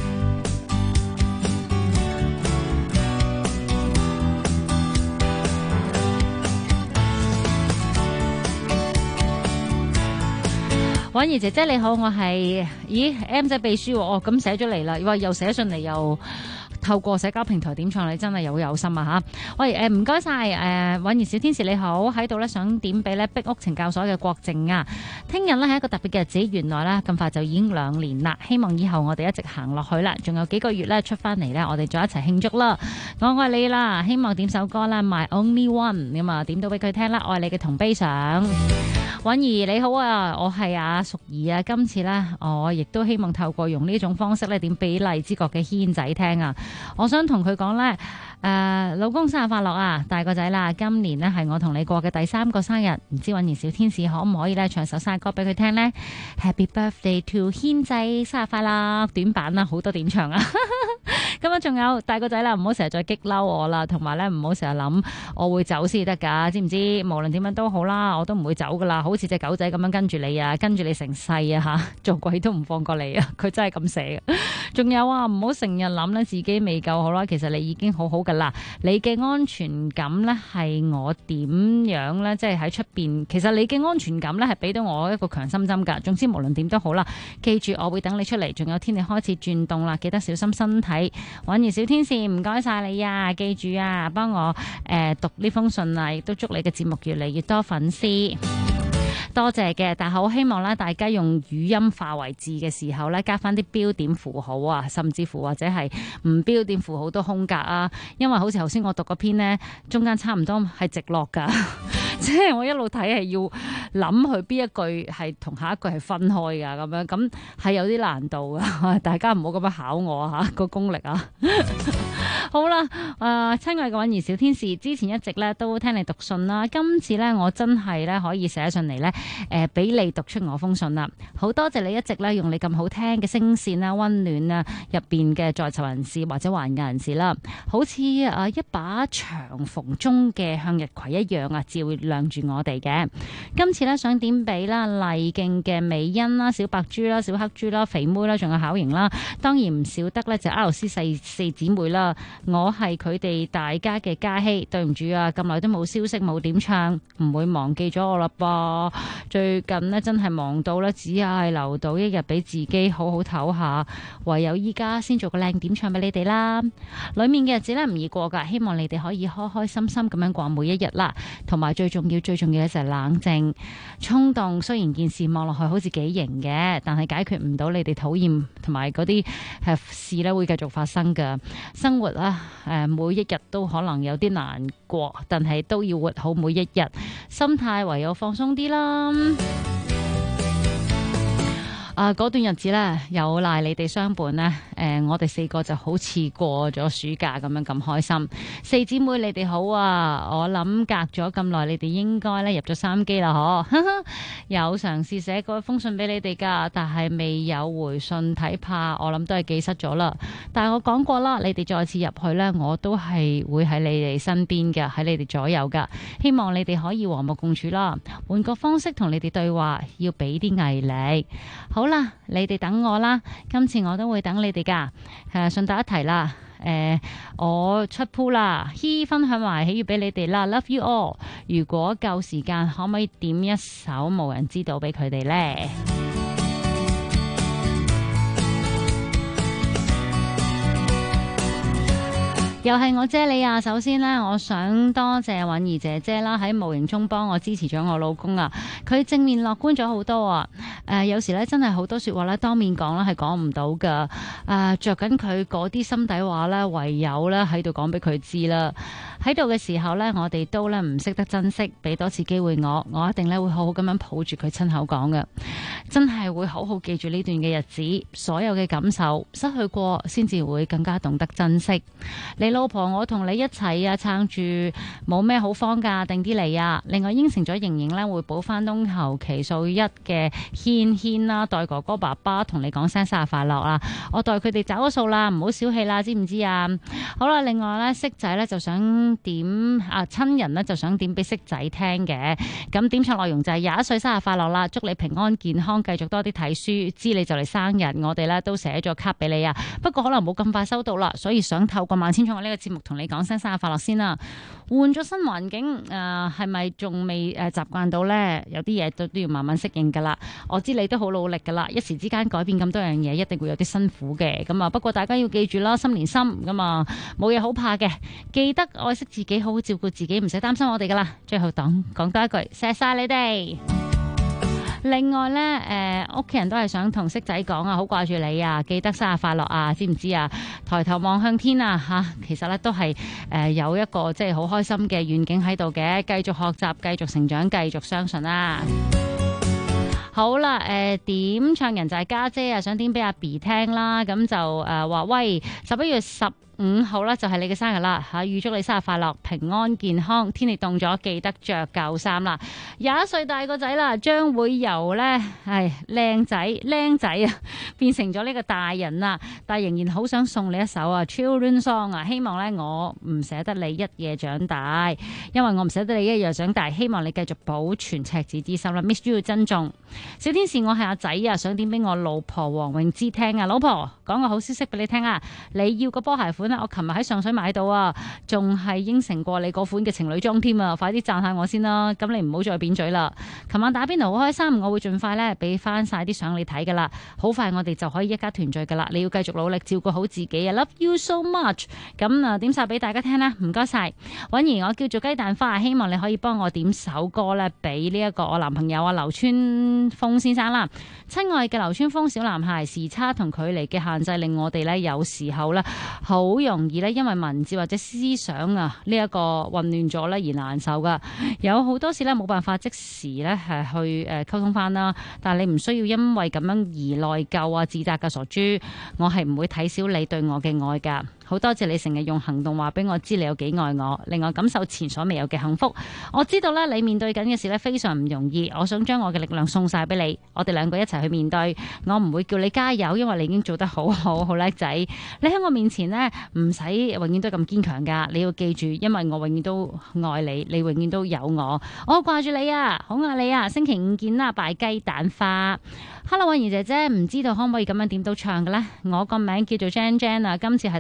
韻兒姐姐你好，我係M 仔秘書哦，咁寫咗嚟啦，哇又寫信嚟又透過社交平台點唱，你真係有有心啊吓！喂唔該晒韻兒小天使你好，喺度咧想點俾咧壁屋懲教所嘅國靜啊！聽日咧係一個特別嘅日子，原來咧咁快就已經2年啦，希望以後我哋一直行落去啦，仲有幾個月咧出翻嚟咧，我哋再一齊慶祝啦！我愛你啦，希望點首歌啦 My Only One 咁啊，點到俾佢聽啦，愛你嘅同悲想。韻兒你好啊，我係阿淑儀啊，今次呢，我亦都希望透過用呢種方式咧點俾荔枝角嘅軒仔聽啊，我想同佢講呢，老公生日快樂啊，大個仔啦，今年呢係我同你過嘅第3個生日，唔知韻兒小天使可唔可以咧唱首生日歌俾佢聽呢？ Happy Birthday to 軒仔，生日快樂，短版啦，好多點唱啊！咁啊，仲有大個仔啦，唔好成日再激嬲我啦，同埋咧唔好成日諗我會走先得噶，知唔知？無論點樣都好啦，我都唔會走噶啦，好似隻狗仔咁樣跟住你啊，跟住你成世啊吓，做鬼都唔放過你啊！佢真係咁寫嘅。仲有啊，唔好成日諗咧自己未夠好啦，其實你已經好好噶啦。你嘅安全感咧係我點樣咧，即係喺出邊，其實你嘅安全感咧係俾到我一個強心針噶。總之無論點都好啦，記住我會等你出嚟。仲有天氣開始轉凍啦，記得小心身體。韻兒小天使，唔該晒你啊！記住啊，幫我讀呢封信啊，亦都祝你嘅節目越嚟越多粉絲。多謝嘅，但係好希望咧，大家用語音化為字嘅時候咧，加翻啲標點符號啊，甚至乎或者係唔標點符號都空格啊，因為好似頭先我讀嗰篇呢，中間差唔多係直落噶，即係我一路睇係要諗佢邊一句係同下一句係分開噶，咁樣咁係有啲難度噶，大家唔好咁樣考我吓個功力啊！好啦，親愛嘅韻兒小天使，之前一直咧都聽你讀信啦，今次咧我真係咧可以寫信嚟咧，俾你讀出我封信啦，好多謝你一直咧用你咁好聽嘅聲線啦、溫暖啊入邊嘅在囚人士或者還押人士啦，好似一把長縫中嘅向日葵一樣啊，照亮住我哋嘅。今次咧想點俾啦麗徑嘅美欣啦、小白豬啦、小黑豬啦、肥妹啦，仲有巧瑩啦，當然唔少得咧就 RC 四姊妹啦。 我係佢哋大家嘅嘉希，對唔住啊，咁耐都冇消息冇點唱，唔會忘記咗我啦噃。最近呢，真係忙到呢，只係留到一日俾自己好好唞下，唯有依家先做個靚點唱俾你哋啦。裏面嘅日子呢，唔易過噶，希望你哋可以開開心心咁樣過每一日啦。同埋最重要嘅就係冷靜。衝動雖然件事望落去好似幾型嘅，但係解決唔到你哋討厭同埋嗰啲事呢，會繼續發生噶。生活啦，每一日都可能有啲難過，但係都要活好每一日，心態唯有放鬆啲啦。嗰段日子呢，有賴你哋相伴呢。我哋4個就好似過咗暑假咁樣咁開心。4姊妹你哋好啊！我諗隔咗咁耐，你哋應該咧入咗3機啦，嗬？有嘗試寫過一封信俾你哋噶，但係未有回信，睇怕我諗都係寄失咗啦。但係我講過啦，你哋再次入去呢，我都係會喺你哋身邊嘅，喺你哋左右噶。希望你哋可以和睦共處啦。換個方式同你哋對話，要俾啲毅力。好啦，你哋等我啦，今次我都會等你哋噶。順帶一提啦，我出 pool 啦，分享埋喜悅俾你哋啦 ，Love you all。如果夠時間，可唔可以點一首無人知道俾佢哋呢？又係我姐你啊！首先呢，我想多謝允兒姐姐啦，喺無形中幫我支持咗我老公啊。佢正面樂觀咗好多啊！有時咧真係好多說話咧，當面講咧係講唔到噶。着緊佢嗰啲心底話咧，唯有咧喺度講俾佢知啦。喺度嘅時候咧，我哋都咧唔識得珍惜，俾多次機會我一定咧會好好咁樣抱住佢親口講嘅，真係會好好記住呢段嘅日子，所有嘅感受失去過，先至會更加懂得珍惜。你老婆我同你一齊啊，撐住，冇咩好慌噶，定啲嚟啊！另外應承咗瑩瑩咧會補翻東頭期數1嘅軒啦，代哥哥爸爸同你講聲生日快樂啊！我代佢哋找咗數啦，唔好小氣啦，知唔知啊？好啦，另外咧，色仔咧就想點親人咧就想點俾色仔聽嘅，咁點唱內容就係21歲生日快樂啦，祝你平安健康，繼續多啲睇書，知你就嚟生日，我哋咧都寫咗卡俾你啊，不過可能冇咁快收到啦，所以想透過萬千寵愛呢個節目同你講聲生日快樂先啦。換咗新環境，係咪仲未習慣到呢？有啲嘢都要慢慢適應噶啦。我知你都好努力噶啦，一時之間改變咁多樣嘢，一定會有啲辛苦嘅。咁啊，不過大家要記住啦，心連心咁啊，冇嘢好怕嘅。記得愛惜自己，好好照顧自己，唔使擔心我哋噶啦。最後講多一句，錫晒你哋。另外呢，屋企人都係想同色仔講啊，好掛住你啊，記得生日快樂啊，知唔知啊？抬頭望向天啊，其實咧都係有一個即係好開心嘅願景喺度嘅，繼續學習，繼續成長，繼續相信啦。好啦，點唱人就係家姐啊，想點俾阿 B 聽啦，咁就話喂11月15號啦，就係你嘅生日啦嚇，預祝你生日快樂，平安健康。天氣凍咗，記得着舊衫啦。21歲大個仔啦，將會由咧靚仔啊變成咗呢個大人啦，但係仍然好想送你一首啊 Children Song 啊，希望咧我唔捨得你一夜長大，因為我唔捨得你一夜長大，希望你繼續保存赤子之心啦。Miss you 要珍重。小天使，我係阿仔啊，想點俾我老婆黃詠芝聽啊。老婆，講個好消息俾你聽啊，你要個波鞋款啊，我琴日喺上水買到啊，仲係應承過你嗰款嘅情侶裝添啊，快啲讚下我先啦。咁你唔好再扁嘴啦。琴晚打邊爐好開心，我會盡快咧俾翻晒啲相你睇噶啦，好快我哋就可以一家團聚噶啦。你要繼續努力照顧好自己啊 ，Love you so much。咁啊，點晒俾大家聽啦，唔該晒。允兒，我叫做雞蛋花，希望你可以幫我點首歌咧，俾呢一個我男朋友啊劉川峰先生啦。親愛嘅劉川峰小男孩，時差同距離嘅限制令我哋咧有時候咧好容易咧因為文字或者思想啊呢一個混亂咗咧而難受噶。有好多事咧冇辦法即時咧係去溝通翻啦，但係你唔需要因為咁樣而內疚啊自責嘅傻豬，我係唔會睇小你對我嘅愛噶。好多謝你成日用行動話俾我知你有幾愛我，令我感受前所未有嘅幸福。我知道咧你面對緊嘅事咧非常唔容易，我想將我嘅力量送晒俾你，我哋兩個一齊去面對。我唔會叫你加油，因為你已經做得好好，好叻仔。你喺我面前呢，唔使永遠都咁堅強噶，你要記住，因為我永遠都愛你，你永遠都有我，我掛住你啊，好愛你啊。星期五見啦，拜雞蛋花。Hello， 允兒姐姐，唔知道可唔可以咁樣點到唱嘅呢？我個名叫做 Jan Jan 啊，今次係第一次點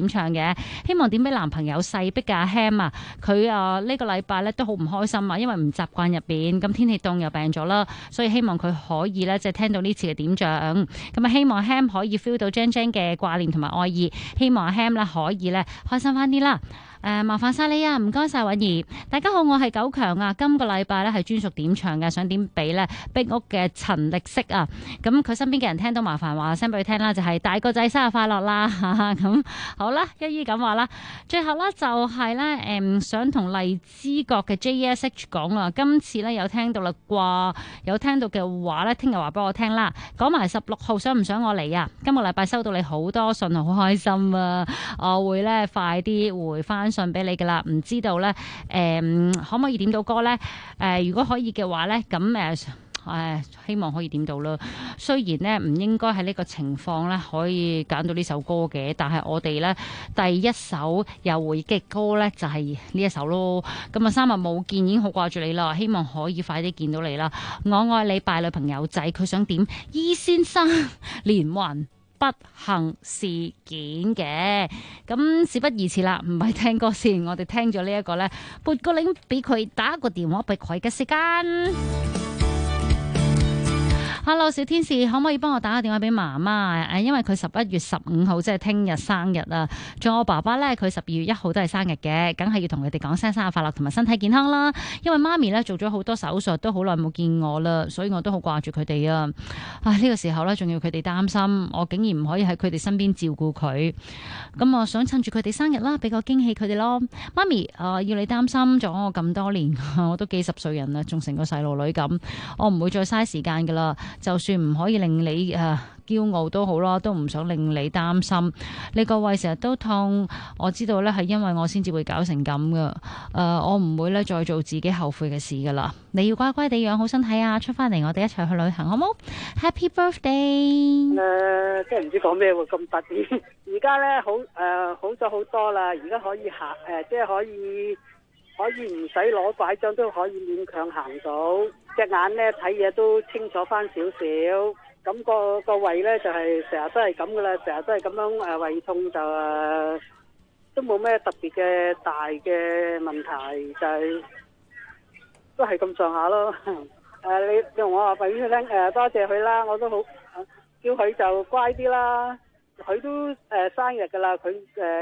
點唱嘅，希望點俾男朋友細逼嘅阿 Ham 啊，佢呢個禮拜咧都好唔開心啊，因為唔習慣入邊，咁天氣凍又病咗啦，所以希望佢可以咧即係聽到呢次嘅點唱，咁啊希望 Ham 可以 feel 到 Jan Jan 嘅掛念同埋愛意，希望阿 Ham 咧可以咧開心翻啲啦。麻煩晒你啊，唔該晒允兒。大家好，我係九強啊。今個禮拜咧係專屬點唱嘅，想點俾咧壁屋嘅陳力色啊。咁佢身邊嘅人聽到麻煩話聲俾佢聽啦，就係大個仔生日快樂啦。咁好啦，一於咁話啦。最後咧就係咧想同荔枝角嘅 JSH 講啊，今次咧有聽到啦啩，有聽到嘅話咧，聽日話俾我聽啦。講埋16號想唔想我嚟啊？今個禮拜收到你好多信，好開心啊！我會咧快啲回翻信俾你噶啦，唔知道咧，可唔可以點到歌咧？如果可以嘅話咧，咁希望可以點到啦。雖然咧唔應該喺呢個情況咧可以揀到呢首歌嘅，但係我哋咧第一首有回憶嘅歌咧就係呢一首咯。咁啊3日冇見，已經好掛住你啦，希望可以快啲見到你啦。我愛你敗女朋友仔，佢想點伊先生連環不幸事件嘅，咁事不宜遲啦，唔係聽歌先，我哋聽咗呢一個呢，撥個鈴俾佢，打個電話俾佢嘅時間。Hello， 小天使，可唔可以幫我打個電話俾媽媽？因為佢11月15號即係聽日生日啊。仲有我爸爸呢，佢12月1號都係生日嘅，梗係要同佢哋講聲生日快樂同埋身體健康啦。因為媽咪呢做咗好多手術，都好耐冇見我啦，所以我都好掛住佢哋啊。呢個時候呢，仲要佢哋擔心，我竟然唔可以喺佢哋身邊照顧佢。咁我想趁住佢哋生日啦，俾個驚喜佢哋咯。媽咪，要你擔心咗我咁多年，我都幾10歲人啦，仲成個細路女咁，我唔會再嘥時間噶啦。就算唔可以令你驕傲都好咯，都唔想令你擔心。你個胃成日都痛，我知道咧係因為我先至會搞成咁噶。我唔會咧再做自己後悔嘅事噶啦。你要乖乖地養好身體啊！出翻嚟我哋一齊去旅行好冇 ？Happy birthday！ 即係唔知講咩喎，咁特別。而家咧好咗好多啦，而家可以行即係可以唔使攞拐杖都可以勉強行到，隻眼咧睇嘢都清楚翻少少。咁個胃咧就係成日都係咁噶啦，成日都係咁樣胃痛就都冇咩特別嘅大嘅問題，就係都係咁上下咯。你同我話俾佢聽多謝佢啦，我都好叫佢就乖啲啦。佢都生日噶啦，佢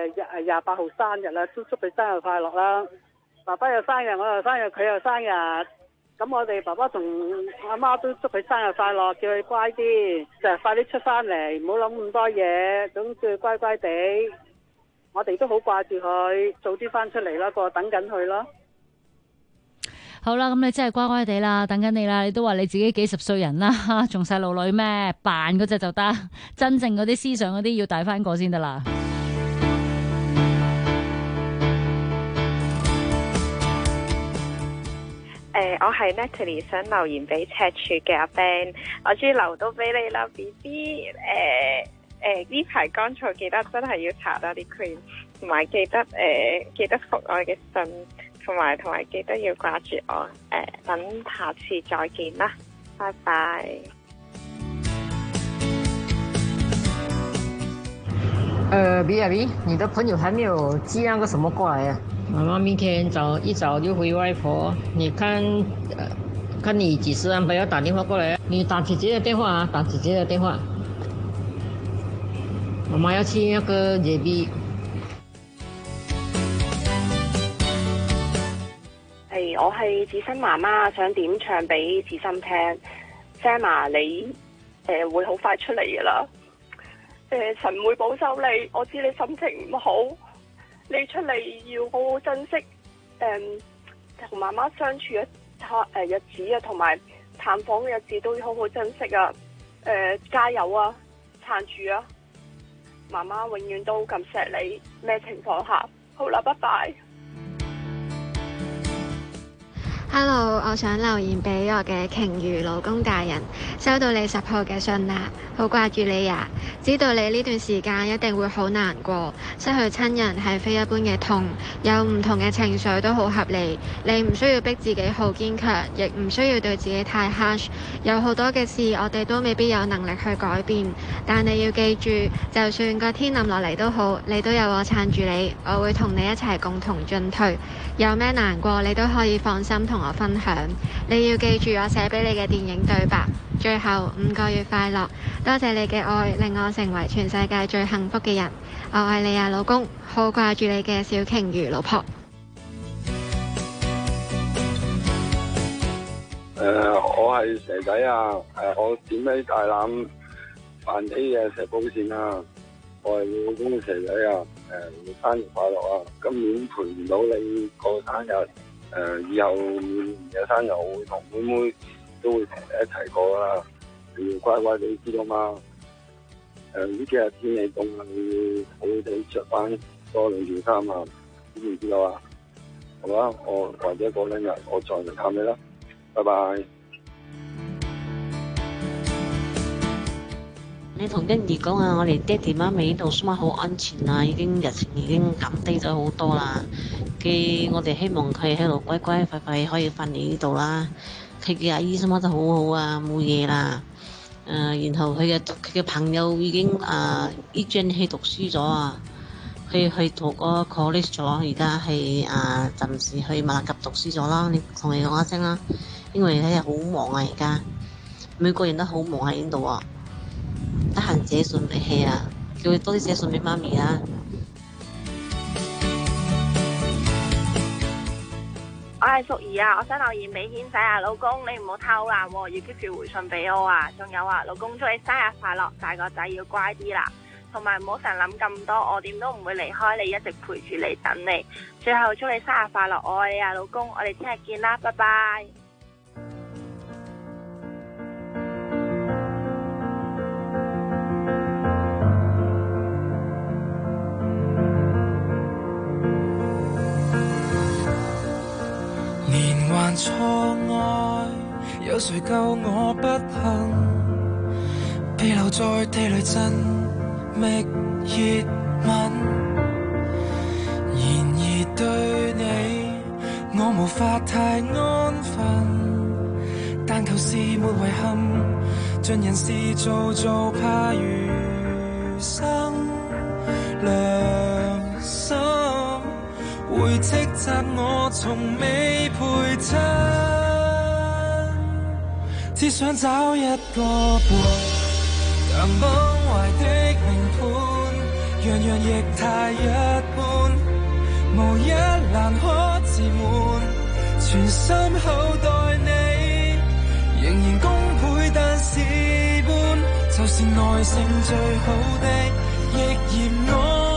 28號生日啦，都祝佢生日快樂啦。爸爸又生日，我又生日，佢又生日，咁我哋爸爸同阿媽都祝佢生日快樂，叫佢乖啲，就快啲出翻嚟，唔好諗咁多嘢，總叫佢乖乖地。我哋都好掛住佢，早啲翻出嚟啦，個等緊佢咯。 好啦，咁你真係乖乖地啦，等緊你啦。你都話你自己幾10歲人啦，仲細路女咩？扮嗰隻就得，真正嗰啲思想嗰啲要帶翻個先得啦。 我係 Natalie， 想留言俾赤柱嘅阿 Ben， 我終於留到俾你啦 BB。呢排乾燥，記得真係要搽多啲 cream， 同埋記得覆我嘅信，同埋記得要掛住我。等下次再見啦，拜拜。 BB， 你的朋友還沒有寄那個什麼過來呀？媽媽明天一早就回外婆，你看你幾時安排要打電話過來？你打姐姐的電話啊，打姐姐的電話。媽媽要去那個 JB。 我係子欣媽媽，想點唱俾子欣聽。Sama， 你會好快出嚟噶啦。神會保守你，我知你心情唔好，你出嚟要好好珍惜，同媽媽相處日子啊，同埋探訪嘅日子都要好好珍惜啊！加油啊，撐住啊！媽媽永遠都咁錫你，咩情況下？好啦，拜拜。 Hello， 我想留言俾我嘅鯨魚老公大人，收到你10號嘅信啦，好掛住你呀！知道你呢段時間一定會好難過，失去親人係非一般嘅痛，有唔同嘅情緒都好合理。你唔需要逼自己好堅強，亦唔需要對自己太 harsh。有好多嘅事我哋都未必有能力去改變，但你要記住，就算個天冧落嚟都好，你都有我撐住你，我會同你一齊共同進退。有咩難過你都可以放心同我分享。你要記住我寫俾你嘅電影對白。最後5個月快樂，多謝你嘅愛，令我成為全世界最幸福嘅人。我愛你啊，老公，好掛住你嘅小鯨魚老婆。 我係蛇仔啊！我點起大欖泛起嘅蛇寶線啊！我係你老公蛇仔啊！生日快樂啊！今年陪唔到你過生日，以後每年嘅生日我會同妹妹都會同你一齊過啦。你要乖乖地知道嘛？呢幾日天氣凍啊，你要好好地着翻多2件衫啊！知唔知道啊？好啦，我或者過2日我再嚟探你啦。拜拜。 你同欣怡講啊，我哋爹哋媽咪呢度算好安全啦，日程已經減低咗好多啦。我哋希望佢喺度乖乖快快可以翻嚟呢度啦。佢嘅阿姨什麼都好好啊，冇嘢啦。然後佢嘅朋友已經依轉去讀書咗啊，去讀個 college 咗，而家係暫時去馬甲讀書咗啦。你同你講一聲啦，因為佢係好忙啊，而家每個人都好忙喺呢度啊。得閒寫信俾佢啊，叫佢多啲寫信俾媽咪啊。 我係淑儀啊，我想留言俾軒仔啊，老公你唔好偷懶喎，要 keep 住回信俾我啊。仲有啊，老公祝你生日快樂，大個仔要乖啲啦，同埋唔好成日諗咁多，我點都唔會離開你，一直陪住你等你。最後祝你生日快樂，我愛你啊，老公，我哋聽日見啦，拜拜。 連環錯愛，有誰救我不幸？被留在地雷陣，覓熱吻。然而對你，我無法太安分，但求是沒遺憾。盡人事做做，怕餘生良心。會斥責我從未陪襯，只想找一個伴，但崩壞的命盤，樣樣亦太一般，無一欄可自滿，全心厚待你，仍然功倍但事半，就是耐性最好的，亦嫌我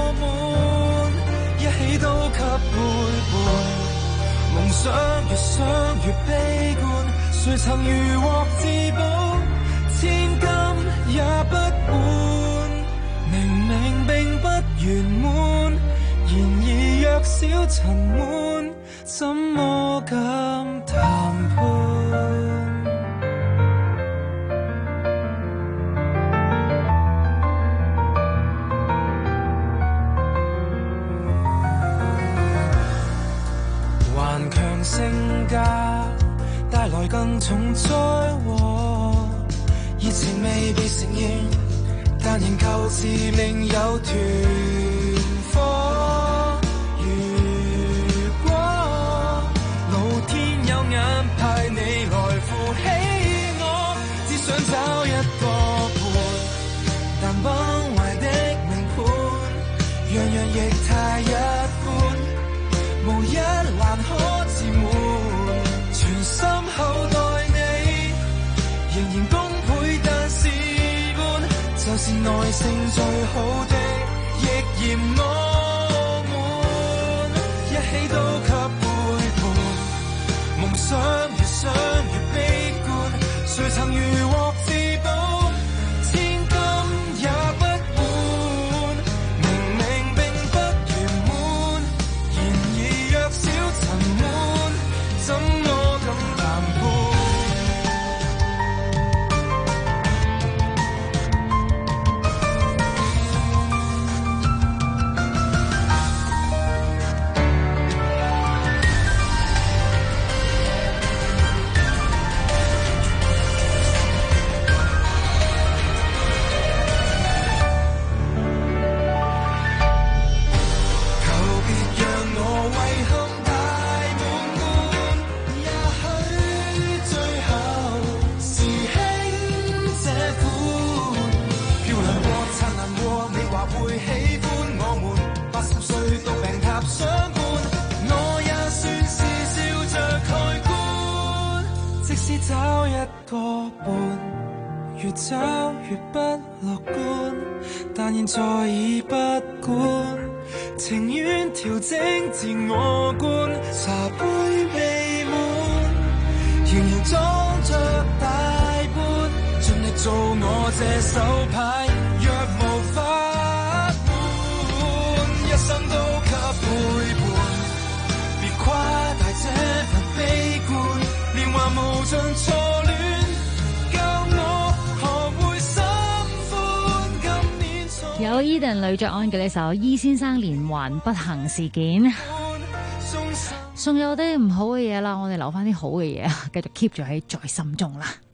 都給背叛，夢想越想越悲觀，誰曾如獲至寶，千金也不換。明明並不圓滿，然而若小塵滿，怎麼敢談判？性格帶來更重災禍，熱情未被承認，但仍舊自命有團火。如果老天有眼派你來扶起我，只想找一個伴，但崩壞的命盤，樣樣亦太一般，無一欄可自滿，全心厚待你，仍然功倍但事半，就是耐性最好的，亦嫌我悶，一起都給背叛，夢想越想越悲觀，誰曾如獲至寶，千金也不換，明明並不圓滿，然而若小塵滿，怎個伴，越找越不樂觀，但現在已不管，情願調整自我觀，茶杯未滿，仍然裝着大半，盡力做我這手牌，若無法換，一生都給背叛，別誇大這份悲觀，年華無盡錯戀，教我學會心寬，今年錯有 Eden 呂爵安嘅呢首《伊先生連環不幸事件》，送有啲唔好嘅嘢啦，我哋留翻啲好嘅嘢，繼續 keep 住喺心中啦。